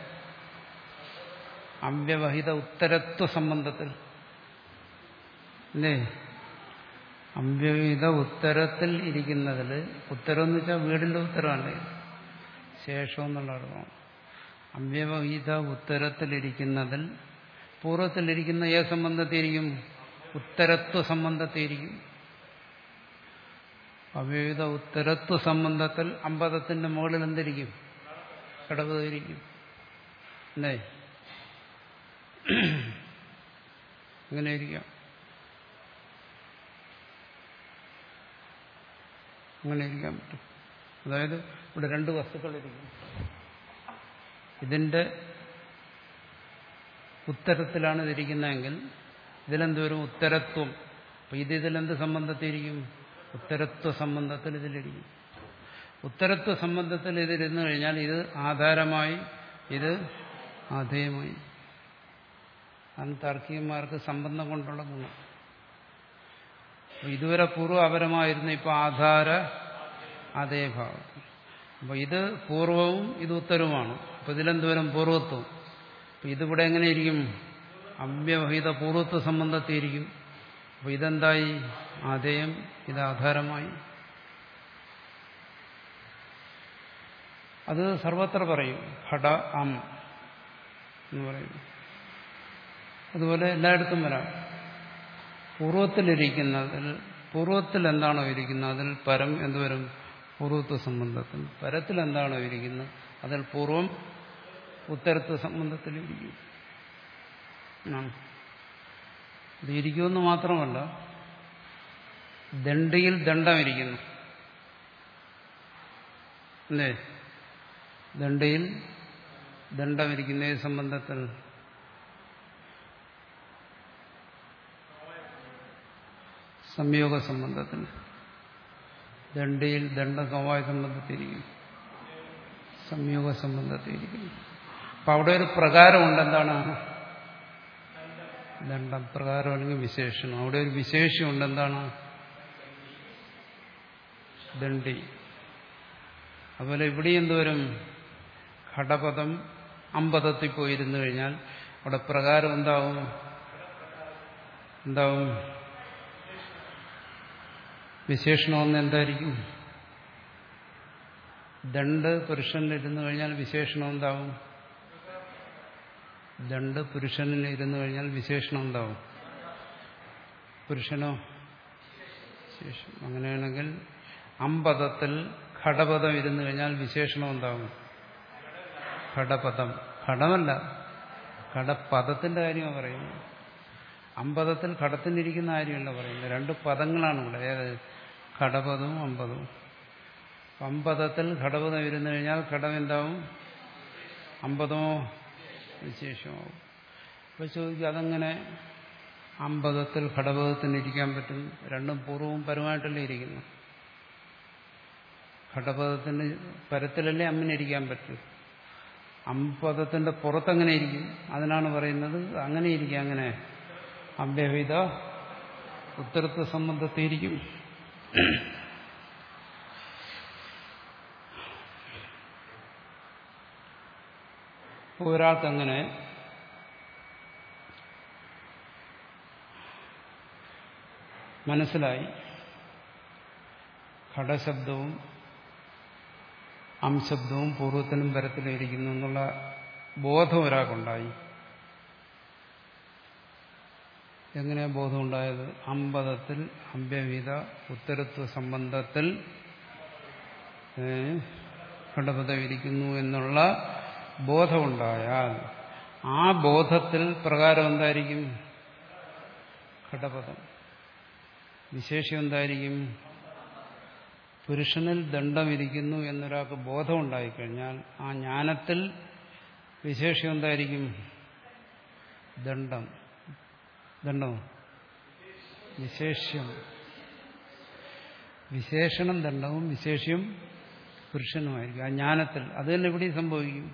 അവ്യവഹിത ഉത്തരത്വ സംബന്ധത്തിൽ അല്ലേ? അവ്യവഹിത ഉത്തരത്തിൽ ഇരിക്കുന്നതിൽ, ഉത്തരം എന്ന് വെച്ചാൽ വീടിന്റെ ഉത്തരമല്ലേ, ശേഷം എന്നുള്ള അർത്ഥമാണ്. അവ്യവഹിത ഉത്തരത്തിലിരിക്കുന്നതിൽ പൂർവ്വത്തിലിരിക്കുന്ന ഏത് സംബന്ധത്തിരിക്കും? ഉത്തരത്വ സംബന്ധത്തിരിക്കും. അവ്യവഹിത ഉത്തരത്വ സംബന്ധത്തിൽ അമ്പദത്തിന്റെ മുകളിൽ എന്തിരിക്കും? ഘടപദമിരിക്കും അല്ലേ? അങ്ങനെ ഇരിക്കാം. അങ്ങനെ ഇരിക്കാൻ പറ്റും. അതായത് ഇവിടെ രണ്ട് വസ്തുക്കൾ ഇരിക്കും. ഇതിന്റെ ഉത്തരത്തിലാണ് ഇതിരിക്കുന്നതെങ്കിൽ ഇതിലെന്തോരും ഉത്തരത്വം. അപ്പം ഇത് ഇതിലെന്ത് സംബന്ധത്തിരിക്കും? ഉത്തരത്വ സംബന്ധത്തിൽ ഇതിലിരിക്കും. ഉത്തരത്വ സംബന്ധത്തിൽ ഇതിരുന്നു കഴിഞ്ഞാൽ ഇത് ആധാരമായി, ഇത് ആധേയമായി. അന്ന് താർക്കികന്മാർക്ക് സംബന്ധം കൊണ്ടുള്ള ഗുണം. ഇതുവരെ പൂർവ്വപരമായിരുന്നു, ഇപ്പൊ ആധാര ആധേയഭാവം. അപ്പൊ ഇത് പൂർവവും ഇത് ഉത്തരവുമാണ്. അപ്പൊ ഇതിലെന്തോരം പൂർവത്വം. അപ്പൊ ഇതിവിടെ എങ്ങനെയിരിക്കും? അവ്യവഹിത പൂർവത്വ സംബന്ധത്തിയിരിക്കും. അപ്പൊ ഇതെന്തായി? ആധേയം, ഇത് ആധാരമായി. അത് സർവത്ര പറയും. ഘട അം എന്ന് പറയും. അതുപോലെ എല്ലായിടത്തും വരാം. പൂർവത്തിലിരിക്കുന്നതിൽ, പൂർവത്തിൽ എന്താണോ ഇരിക്കുന്നത് അതിൽ പരം എന്തുവരും? പൂർവത്വ സംബന്ധത്തിൽ. പരത്തിൽ എന്താണോ ഇരിക്കുന്നത് അതിൽ പൂർവം ഉത്തരത്വ സംബന്ധത്തിലിരിക്കും. ഇത് ഇരിക്കുമെന്ന് മാത്രമല്ല, ദണ്ഡിയിൽ ദണ്ഡമിരിക്കുന്നു അല്ലേ? ദണ്ഡിയിൽ ദണ്ഡമിരിക്കുന്ന ഏത് സംബന്ധത്തിൽ? സംയോഗ സംബന്ധത്തിൽ. ദണ്ഡിയിൽ ദണ്ഡം സമവായ സംബന്ധത്തിരിക്കും, സംയോഗ സംബന്ധത്തിരിക്കുന്നു. അപ്പൊ അവിടെ ഒരു പ്രകാരമുണ്ട്. എന്താണ്? ദണ്ഡം പ്രകാരം അല്ലെങ്കിൽ വിശേഷണം. അവിടെ ഒരു വിശേഷമുണ്ട്. എന്താണ്? ദണ്ഡി. അതുപോലെ ഇവിടെ എന്തോരും? ഘടപദം അമ്പതത്തിൽ പോയിരുന്നു കഴിഞ്ഞാൽ അവിടെ പ്രകാരം എന്താവും? എന്താവും? വിശേഷണമെന്ന് എന്തായിരിക്കും? ദണ്ഡ് പുരുഷനിലിരുന്നു കഴിഞ്ഞാൽ വിശേഷണം എന്താവും? ദണ്ഡ് പുരുഷനിൽ ഇരുന്നു കഴിഞ്ഞാൽ വിശേഷണം എന്താവും? പുരുഷനോ? വിശേഷം. അങ്ങനെയാണെങ്കിൽ അമ്പതത്തിൽ ഘടപദം ഇരുന്നു കഴിഞ്ഞാൽ വിശേഷണം എന്താവും? ഘടപദം. ഘടമല്ല, ഘടപദത്തിന്റെ കാര്യമാണ് പറയുന്നത്. അമ്പതത്തിൽ ഘടത്തിനിരിക്കുന്ന കാര്യമല്ല പറയുന്നത്. രണ്ട് പദങ്ങളാണ് ഇവിടെ. ഏത്? ഘടപദവും അമ്പതവും. അമ്പതത്തിൽ ഘടപദം ഇരുന്നു കഴിഞ്ഞാൽ ഘടം എന്താവും? അമ്പതമോ വിശേഷമാവും. അപ്പോൾ ചോദിക്കും, അതെങ്ങനെ അമ്പതത്തിൽ ഘടപദത്തിനിരിക്കാൻ പറ്റും? രണ്ടും പൂർവ്വവും പരമായിട്ടല്ലേ ഇരിക്കുന്നു. ഘടപദത്തിന് പരത്തിലല്ലേ അമ്മിനിരിക്കാൻ പറ്റൂ. അമ്പതത്തിന്റെ പുറത്തെങ്ങനെ ഇരിക്കും? അതിനാണ് പറയുന്നത് അങ്ങനെ ഇരിക്കുക. അങ്ങനെ അവ്യവഹിത ഉത്തരത്വ സംബന്ധത്തിരിക്കും. ഒരാൾക്കങ്ങനെ മനസ്സിലായി ഘടശബ്ദവും അംശബ്ദവും പൂർവ്വത്തിലും പരത്തിലും ഇരിക്കുന്നു എന്നുള്ള ബോധം ഒരാൾക്കുണ്ടായി. എങ്ങനെയാ ബോധം ഉണ്ടായത്? അമ്പതത്തിൽ അവ്യവഹിത ഉത്തരത്വ സംബന്ധത്തിൽ ഘടപദം ഇരിക്കുന്നു എന്നുള്ള ബോധമുണ്ടായാൽ ആ ബോധത്തിൽ പ്രകാരം എന്തായിരിക്കും? ഘടപദം. വിശേഷം എന്തായിരിക്കും? പുരുഷനിൽ ദണ്ഡമിരിക്കുന്നു എന്നൊരാൾക്ക് ബോധം ഉണ്ടായിക്കഴിഞ്ഞാൽ ആ ജ്ഞാനത്തിൽ വിശേഷം എന്തായിരിക്കും? ദണ്ഡം. ദണ്ഡമോ? വിശേഷ്യം. വിശേഷണം ദണ്ഡവും വിശേഷ്യം പുരുഷനുമായിരിക്കും ആ ജ്ഞാനത്തിൽ. അത് തന്നെ ഇവിടെ സംഭവിക്കും.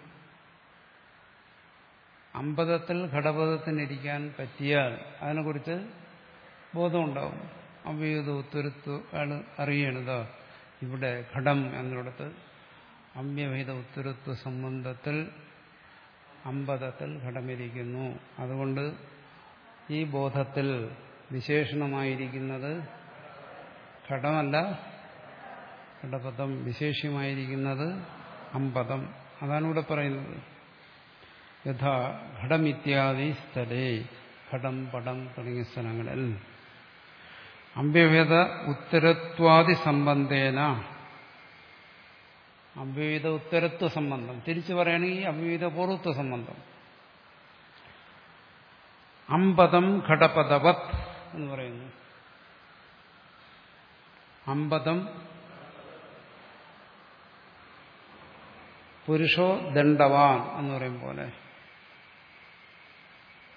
അമ്പതത്തിൽ ഘടപദത്തിനിരിക്കാൻ പറ്റിയാൽ അതിനെക്കുറിച്ച് ബോധമുണ്ടാവും. അവ്യവഹിത ഉത്തരത്വ ആണ് അറിയണത്. ഇവിടെ ഘടം എന്നിടത്ത് അവ്യവഹിത ഉത്തരത്വ സംബന്ധത്തിൽ അമ്പതത്തിൽ ഘടമിരിക്കുന്നു. അതുകൊണ്ട് ഈ ബോധത്തിൽ വിശേഷണമായിരിക്കുന്നത് ഘടമല്ല, ഘടപദം. വിശേഷ്യമായിരിക്കുന്നത് അമ്പതം. അതാണ് ഇവിടെ പറയുന്നത്. യഥാ ഘടമിത്യാദി സ്ഥലേ, ഘടം പടം തുടങ്ങിയ സ്ഥലങ്ങളിൽ അവ്യവഹിത ഉത്തരത്വാദി സംബന്ധേന, അവ്യവഹിത ഉത്തരത്വ സംബന്ധം, തിരിച്ചു പറയുകയാണെങ്കിൽ അവ്യവഹിത പൂർവത്വ സംബന്ധം, അമ്പതം ഘടപദവത് എന്ന് പറയുന്നു. അമ്പതം പുരുഷോ ദണ്ഡവാൻ എന്ന് പറയും പോലെ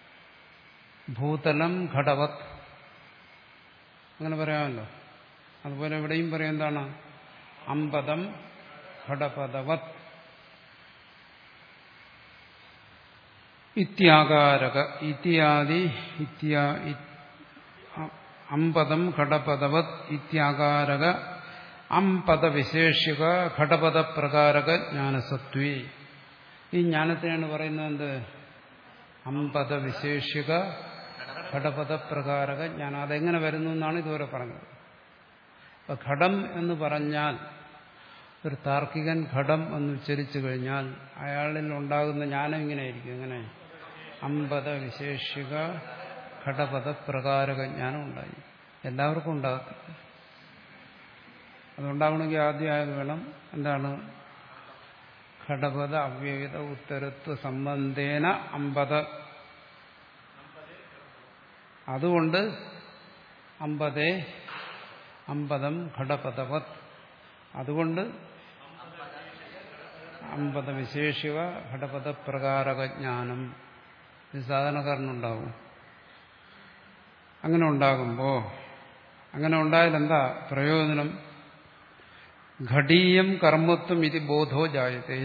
ഭൂതലം ഘടവത്, അങ്ങനെ പറയാമല്ലോ. അതുപോലെ ഇവിടെയും പറയും എന്താണ്? അമ്പതം ഘടപദവത് ഇത്യാകാരക ഇത്യാദി ഇത്യാ അമ്പതം ഘടപദവത് ഇത്യാകാരക അംപദവിശേഷിക ഘടപദ പ്രകാരക ജ്ഞാനസത്വേ. ഈ ജ്ഞാനത്തെയാണ് പറയുന്നത് എന്ത്? അംപദവിശേഷിക ഘടപദ പ്രകാരക ജ്ഞാനം. അതെങ്ങനെ വരുന്നു എന്നാണ് ഇതുവരെ പറഞ്ഞത്. അപ്പൊ ഘടം എന്ന് പറഞ്ഞാൽ, ഒരു താർക്കികൻ ഘടം എന്ന് ഉച്ചരിച്ചു കഴിഞ്ഞാൽ അയാളിൽ ഉണ്ടാകുന്ന ജ്ഞാനം ഇങ്ങനെയായിരിക്കും. ഇങ്ങനെ അമ്പത വിശേഷിക ഘടപദ പ്രകാരക ജ്ഞാനം ഉണ്ടായി. എല്ലാവർക്കും ഉണ്ടാകത്തില്ല. അതുണ്ടാവണമെങ്കിൽ ആദ്യമായത് വേണം എന്താണ്? ഘടപദ അവ്യവത ഉത്തരത്വ സംബന്ധേന അമ്പത. അതുകൊണ്ട് അമ്പതേ അമ്പതം ഘടപദവത്. അതുകൊണ്ട് അമ്പത വിശേഷിക ഘടപദ പ്രകാരക ജ്ഞാനം. ഇത് സാധാരണക്കാരനുണ്ടാവും. അങ്ങനെ ഉണ്ടാകുമ്പോ, അങ്ങനെ ഉണ്ടായാൽ എന്താ പ്രയോജനം? ഘടീയം കർമ്മത്വം ഇത് ബോധോ ജായത്തെ.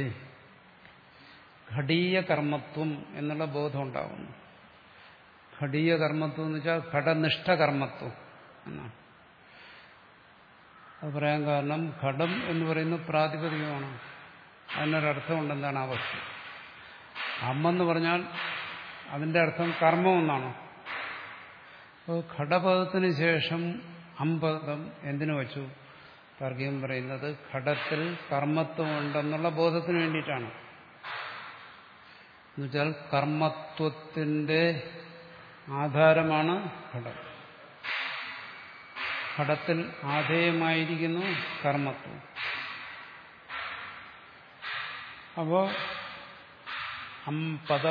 ഘടീയ കർമ്മത്വം എന്നുള്ള ബോധം ഉണ്ടാവുന്നു. ഘടീയ കർമ്മത്വം എന്ന് വെച്ചാൽ ഘടനിഷ്ഠ കർമ്മത്വം എന്നാണ്. അത് പറയാൻ കാരണം ഘടം എന്ന് പറയുന്നത് പ്രാതിപതികമാണ്. അതിനൊരർത്ഥമുണ്ട്. എന്താണ്? അവസ്ഥ. അമ്മെന്ന് പറഞ്ഞാൽ അതിന്റെ അർത്ഥം കർമ്മം എന്നാണ്. അപ്പോൾ ഘടപദത്തിന് ശേഷം അമ്പദം എന്തിനു വച്ചു? താർക്കികം പറയുന്നത് ഘടത്തിൽ കർമ്മത്വം ഉണ്ടെന്നുള്ള ബോധത്തിന് വേണ്ടിയിട്ടാണ്. എന്നുവെച്ചാൽ കർമ്മത്വത്തിന്റെ ആധാരമാണ് ഘടം. ഘടത്തിൽ ആധേയമായിരിക്കുന്നു കർമ്മത്വം. അപ്പോ അംപദ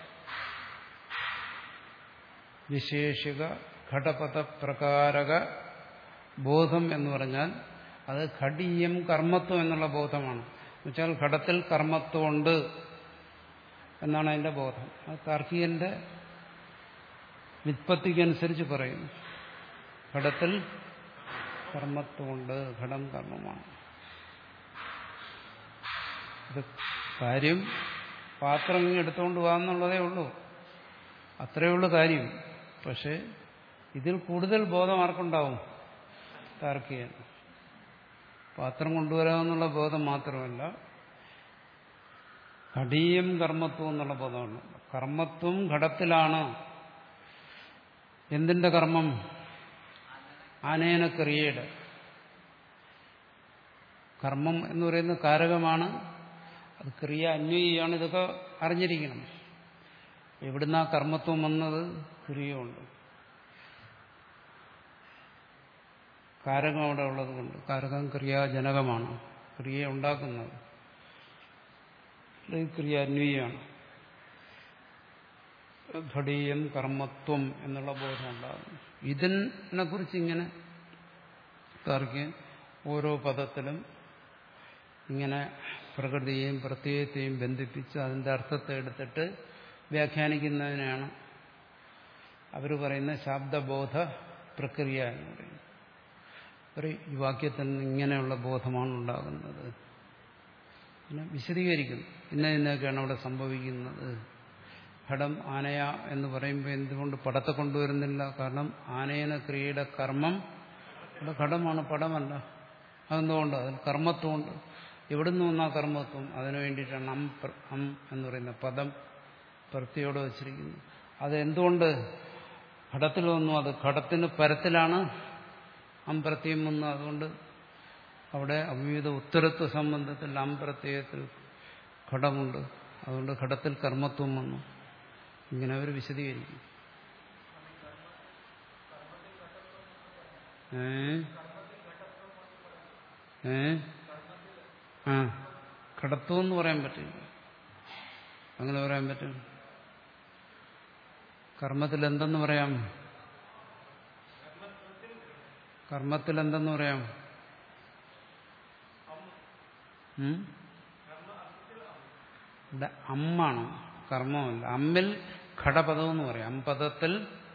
വിശേഷിക ഘടപദ പ്രകാരക ബോധം എന്ന് പറഞ്ഞാൽ അത് ഘടീയം കർമ്മത്വം എന്നുള്ള ബോധമാണ്. എന്നുവെച്ചാൽ ഘടത്തിൽ കർമ്മത്വമുണ്ട് എന്നാണ് അതിന്റെ ബോധം. അത് താർക്കികന്റെ വ്യുത്പത്തിക്കനുസരിച്ച് പറയുന്നു. ഘടത്തിൽ കർമ്മത്വമുണ്ട്, ഘടം കർമ്മമാണ്. ഇത് കാര്യം പാത്രം ഇങ്ങനെ എടുത്തുകൊണ്ട് പോകാന്നുള്ളതേ ഉള്ളൂ. അത്രയേ ഉള്ളൂ കാര്യം. പക്ഷെ ഇതിൽ കൂടുതൽ ബോധം ആർക്കുണ്ടാവും? താർക്കികൻ. പാത്രം കൊണ്ടുവരാമെന്നുള്ള ബോധം മാത്രമല്ല, ഘടീയം കർമ്മത്വം എന്നുള്ള ബോധമാണ്. കർമ്മത്വം ഘടത്തിലാണ്. എന്തിന്റെ കർമ്മം? ആനയന ക്രിയയുടെ കർമ്മം എന്ന് പറയുന്നത് കാരകമാണ്. അത് ക്രിയ അന്വയിയാണ്. ഇതൊക്കെ അറിഞ്ഞിരിക്കണം. എവിടുന്നാ കർമ്മത്വം വന്നത്? ക്രിയയുണ്ട്. കാരകം അവിടെ ഉള്ളത് കൊണ്ട്. കാരകം ക്രിയാജനകമാണ്, ക്രിയ ഉണ്ടാക്കുന്നത്. ക്രിയ അന്വയിയാണ്. ഘടീയം കർമ്മത്വം എന്നുള്ള ബോധം ഉണ്ടാകുന്നു. ഇതിനെ കുറിച്ച് ഇങ്ങനെ താർക്കികൻ ഓരോ പദത്തിലും ഇങ്ങനെ പ്രകൃതിയെയും പ്രത്യയത്തെയും ബന്ധിപ്പിച്ച് അതിന്റെ അർത്ഥത്തെ എടുത്തിട്ട് വ്യാഖ്യാനിക്കുന്നതിനാണ് അവർ പറയുന്ന ശബ്ദബോധ പ്രക്രിയ എന്ന് പറയുന്നത്. ഒരു ഈ വാക്യത്തിൽ നിന്ന് ഇങ്ങനെയുള്ള ബോധമാണ് ഉണ്ടാകുന്നത്. പിന്നെ വിശദീകരിക്കും. ഇന്ന ഇന്നൊക്കെയാണ് അവിടെ സംഭവിക്കുന്നത്. ഘടം ആനയ എന്ന് പറയുമ്പോൾ എന്തുകൊണ്ട് പടത്തെ കൊണ്ടുവരുന്നില്ല? കാരണം ആനയന ക്രിയയുടെ കർമ്മം അവിടെ ഘടമാണ്, പടമല്ല. അതെന്തുകൊണ്ട്? അതിൽ കർമ്മത്വമുണ്ട്. എവിടുന്ന് വന്നാ കർമ്മത്വം? അതിനു വേണ്ടിയിട്ടാണ് അം അം എന്ന് പറയുന്ന പദം പ്രത്യോടെ വച്ചിരിക്കുന്നത്. അതെന്തുകൊണ്ട് ഘടത്തിൽ വന്നു? അത് ഘടത്തിന് പരത്തിലാണ് അംപ്രത്യം വന്നു. അതുകൊണ്ട് അവിടെ അവിവിധ ഉത്തരത്വ സംബന്ധത്തിൽ അംപ്രത്യയത്തിൽ ഘടമുണ്ട്. അതുകൊണ്ട് ഘടത്തിൽ കർമ്മത്വം വന്നു. ഇങ്ങനെ അവർ വിശദീകരിക്കും. ഏ ഏ ആ ഘടത്വം എന്ന് പറയാൻ പറ്റില്ല. അങ്ങനെ പറയാൻ പറ്റും. കർമ്മത്തിൽ എന്തെന്ന് പറയാം? കർമ്മത്തിൽ എന്തെന്ന് പറയാം? ഇവിടെ അമ്മാണ്, കർമ്മമല്ല. അമ്മിൽ ഘടപദം എന്ന് പറയാം. അമ്പദത്തിൽ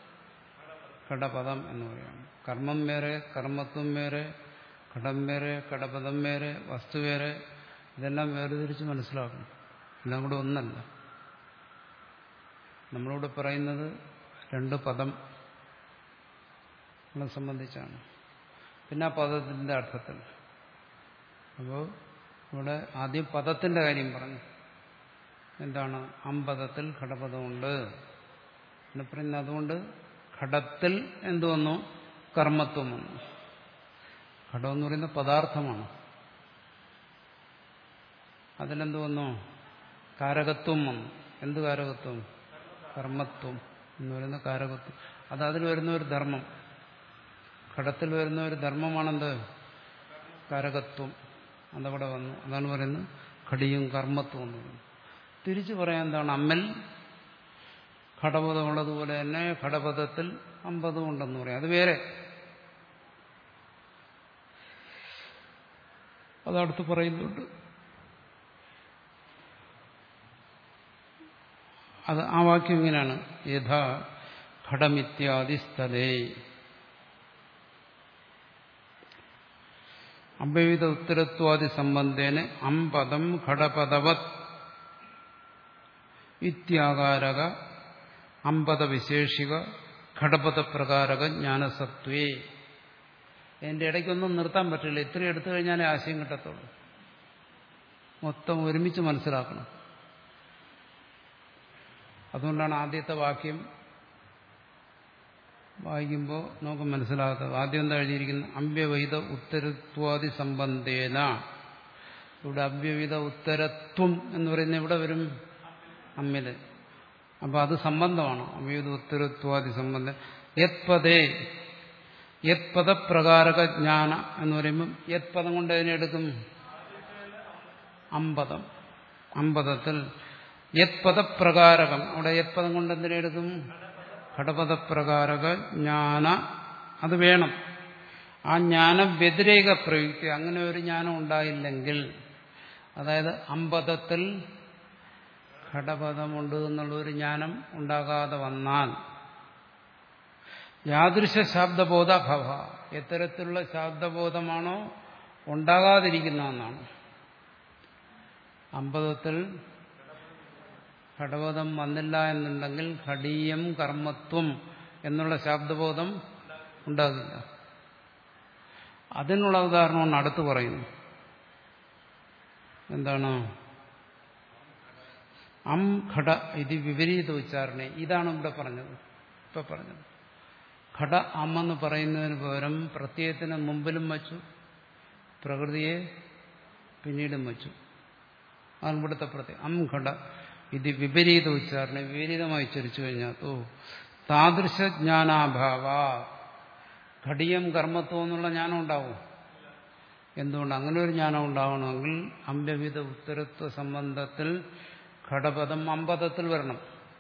ഘടപദം എന്ന് പറയുന്നു. കർമ്മം വേറെ, കർമ്മത്വം വേറെ, ഘടം വേറെ, ഘടപദം വേറെ, വസ്തു വേറെ, ഇതെല്ലാം വേർതിരിച്ച് മനസ്സിലാക്കണം. എല്ലാം കൂടെ ഒന്നല്ല. നമ്മളിവിടെ പറയുന്നത് രണ്ട് പദം സംബന്ധിച്ചാണ്. പിന്നെ ആ പദത്തിന്റെ അർത്ഥത്തിൽ. അപ്പോൾ ഇവിടെ ആദ്യം പദത്തിന്റെ കാര്യം പറഞ്ഞു. എന്താണ്? അമ്പദത്തിൽ ഘടപദമുണ്ട് എന്ന് പറയുന്നത്. അതുകൊണ്ട് ഘടത്തിൽ എന്തു വന്നു? കർമ്മത്വം വന്നു. ഘടം എന്ന് പറയുന്ന പദാർത്ഥമാണ്. അതിലെന്ത് വന്നു? കാരകത്വം വന്നു. എന്ത് കാരകത്വം? കർമ്മത്വം എന്ന് പറയുന്ന കാരകത്വം. അത് അതിൽ വരുന്ന ഒരു ധർമ്മം. ഘടത്തിൽ വരുന്ന ഒരു ധർമ്മമാണെന്ത്? കാരകത്വം. അതവിടെ വന്നു. അതാണ് പറയുന്നത് ഘടിയും കർമ്മത്വം എന്ന് പറയുന്നത്. തിരിച്ചു പറയാൻ എന്താണ്? അമ്മൽ ഘടപദം ഉള്ളതുപോലെ തന്നെ ഘടപദത്തിൽ അമ്പതും ഉണ്ടെന്ന് പറയാം. അത് വേറെ. അതടുത്ത് പറയുന്നുണ്ട്. അത് ആ വാക്യം ഇങ്ങനെയാണ്: യഥാ ഘടമിത്യാദി സ്ഥലേ അഭ്യവിധ ഉത്തരത്വാദി സംബന്ധേന അമ്പദം ഘടപദവത് ഇത്യാകാരക അമ്പദ വിശേഷിക ഘടപദ പ്രകാരക ജ്ഞാനസത്വേ. എന്റെ ഇടയ്ക്കൊന്നും നിർത്താൻ പറ്റില്ല. ഇത്രയും എടുത്തു കഴിഞ്ഞാലേ ആശയം കിട്ടത്തുള്ളൂ. മൊത്തം ഒരുമിച്ച് മനസ്സിലാക്കണം. അതുകൊണ്ടാണ് ആദ്യത്തെ വാക്യം വായിക്കുമ്പോൾ നമുക്ക് മനസ്സിലാകാത്തത്. ആദ്യം എന്താ എഴുതിയിരിക്കുന്നത്? അഭ്യവിധ ഉത്തരത്വാദി സംബന്ധേന. ഇവിടെ അഭ്യവിധ ഉത്തരത്വം എന്ന് പറയുന്നത് ഇവിടെ വരും അമ്മില്. അപ്പൊ അത് സംബന്ധമാണ്. അഭ്യവിധ ഉത്തരത്വാദി സംബന്ധം. യത് പദേ യത് പദപ്രകാരക ജ്ഞാന എന്ന് പറയുമ്പം യത് പദം കൊണ്ട് അതിനെടുക്കും അമ്പദം. അമ്പദത്തിൽ യത് പദപ്രകാരകം. അവിടെ യത് പദം കൊണ്ട് എന്തിനെടുക്കും? ഘടപദപ്രകാരക ജ്ഞാന. അത് വേണം. ആ ജ്ഞാനം വ്യതിരേക പ്രയുക്തി. അങ്ങനെ ഒരു ജ്ഞാനം ഉണ്ടായില്ലെങ്കിൽ, അതായത് അമ്പദത്തിൽ ഘടപദമുണ്ട് എന്നുള്ളൊരു ജ്ഞാനം ഉണ്ടാകാതെ വന്നാൽ യാദൃശ ശബ്ദബോധ ഭവ. എത്തരത്തിലുള്ള ശബ്ദബോധമാണോ ഉണ്ടാകാതിരിക്കുന്നതെന്നാണ്. അമ്പദത്തിൽ ഘടപദം വന്നില്ല എന്നുണ്ടെങ്കിൽ ഘടീയം കർമ്മത്വം എന്നുള്ള ശബ്ദബോധം ഉണ്ടാകില്ല. അതിനുള്ള ഉദാഹരണമാണ് അടുത്ത് പറയുന്നു. എന്താണ്? അം ഘട ഇത് വിപരീത ഉച്ചാരണ. ഇതാണ് ഇവിടെ പറഞ്ഞത്. ഇപ്പൊ പറഞ്ഞത് ഘട അമ്മെന്ന് പറയുന്നതിന് പകരം പ്രത്യയത്തിന് മുമ്പിലും വച്ചു, പ്രകൃതിയെ പിന്നീടും വച്ചു. അതാണ് ഇവിടുത്തെ പ്രത്യയം. അം ഘട ഇത് വിപരീത ഉച്ചാരണ. വിപരീതമായി ഉച്ചരിച്ചു കഴിഞ്ഞാൽ ഓ താദൃശജ്ഞാനാഭാവ. ഘടിയം കർമ്മത്വം എന്നുള്ള ജ്ഞാനം ഉണ്ടാവും. എന്തുകൊണ്ട്? അങ്ങനെ ഒരു ജ്ഞാനം ഉണ്ടാവണമെങ്കിൽ അമ്പ്യവിധ ഉത്തരത്വ സംബന്ധത്തിൽ ഘടപദം അമ്പദത്തിൽ വരണം.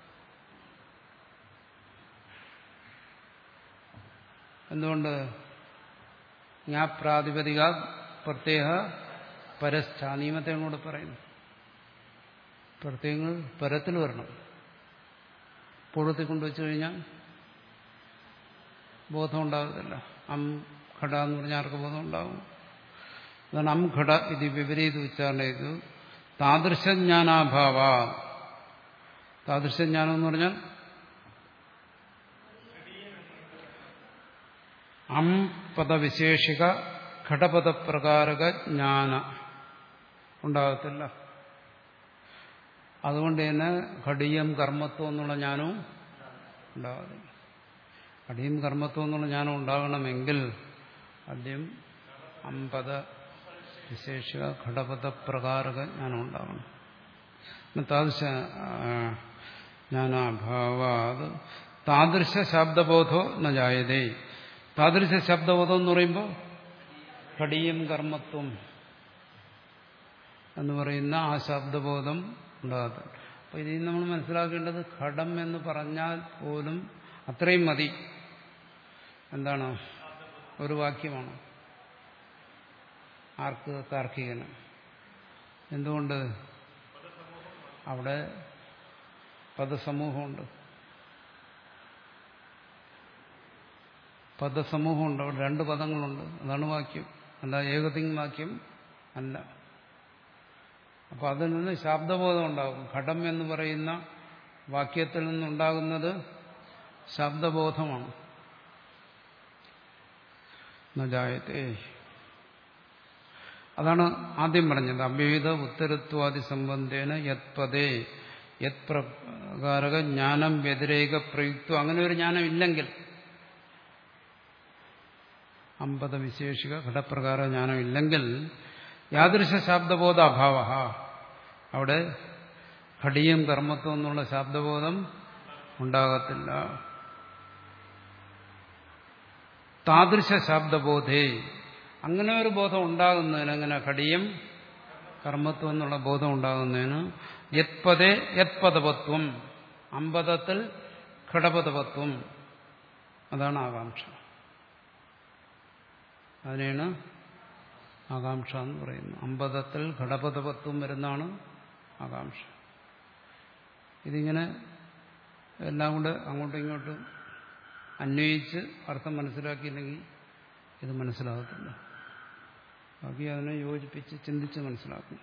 എന്തുകൊണ്ട്? ജ്ഞാപ്രാതിപതിക പ്രത്യേക പരസ്ഥ നിയമത്തെ കൂടെ പറയുന്നു. പ്രത്യയങ്ങൾ പരത്തിൽ വരണം. പൂർവ്വത്തിൽ കൊണ്ടുവച്ചു കഴിഞ്ഞാൽ ബോധം ഉണ്ടാകത്തില്ല. അം ഘട എന്ന് പറഞ്ഞാൽ ആർക്ക് ബോധം ഉണ്ടാകും? അതാണ് അം ഘട ഇത് വിപരീത ഉച്ചാരണ ചെയ്തു. താദൃശജ്ഞാനാഭാവ. താദൃശജ്ഞാനം എന്ന് പറഞ്ഞാൽ അം പദവിശേഷിക ഘടപദപ്രകാരക ജ്ഞാന ഉണ്ടാകത്തില്ല. അതുകൊണ്ട് തന്നെ ഘടീയം കർമ്മത്വം എന്നുള്ള ജ്ഞാനവും ഉണ്ടാകത്തില്ല. ഘടീയം കർമ്മത്വം എന്നുള്ള ജ്ഞാനം ഉണ്ടാകണമെങ്കിൽ ആദ്യം അമ്പത വിശേഷിക ഘടപദപ്രകാരക ജ്ഞാനം ഉണ്ടാകണം. താദൃശ ജ്ഞാനാഭാവാത് താദൃശ ശബ്ദബോധോ ന ജായതേ. താദൃശ ശബ്ദബോധം എന്ന് പറയുമ്പോൾ ഘടീയം കർമ്മത്വം എന്ന് പറയുന്ന ആ ശബ്ദബോധം ഉണ്ടാകത്തില്ല. അപ്പോൾ ഇതിൽ നമ്മൾ മനസ്സിലാക്കേണ്ടത് ഘടം എന്ന് പറഞ്ഞാൽ പോലും അത്രയും മതി. എന്താണ്? ഒരു വാക്യമാണ്. ആർക്ക്? താർക്കികന്. എന്തുകൊണ്ട്? അവിടെ പദസമൂഹമുണ്ട്. പദസമൂഹമുണ്ട്, അവിടെ രണ്ട് പദങ്ങളുണ്ട്. അതാണ് വാക്യം, അല്ല ഏകതിങ് വാക്യം അല്ല. അപ്പൊ അതിൽ നിന്ന് ശബ്ദബോധം ഉണ്ടാകും. ഘടം എന്ന് പറയുന്ന വാക്യത്തിൽ നിന്നുണ്ടാകുന്നത് ശബ്ദബോധമാണ്. നജായത്തെ, അതാണ് ആദ്യം പറഞ്ഞത്. അവ്യവിധ ഉത്തരത്വാദി സംബന്ധേന യത് പദേ യത് പ്രകാരക ജ്ഞാനം വ്യതിരേക പ്രയുക്തം. അങ്ങനെ ഒരു ജ്ഞാനം ഇല്ലെങ്കിൽ, അമ്പത വിശേഷിക ഘടപ്രകാര ജ്ഞാനം ഇല്ലെങ്കിൽ യാദൃശ ശബ്ദബോധ അഭാവ, അവിടെ ഘടീയം കർമ്മത്വം എന്നുള്ള ശബ്ദബോധം ഉണ്ടാകത്തില്ല. താദൃശ ശബ്ദബോധേ, അങ്ങനെ ഒരു ബോധം ഉണ്ടാകുന്നതിന്, അങ്ങനെ ഘടീയം കർമ്മത്വം എന്നുള്ള ബോധം ഉണ്ടാകുന്നതിന് യത്പദേ യത്പദപത്വം, അമ്പതത്തിൽ ഘടപദപത്വം, അതാണ് ആകാംക്ഷ. അതിനെയാണ് ആകാംക്ഷ എന്ന് പറയുന്നത്. അമ്പതത്തിൽ ഘടപദപത്വം വരുന്നതാണ് ആകാംക്ഷ. ഇതിങ്ങനെ എല്ലാം കൂടെ അങ്ങോട്ടും ഇങ്ങോട്ടും അന്വയിച്ച് അർത്ഥം മനസ്സിലാക്കിയില്ലെങ്കിൽ ഇത് മനസ്സിലാകത്തില്ല. ബാക്കി അതിനെ യോജിപ്പിച്ച് ചിന്തിച്ച് മനസ്സിലാക്കും.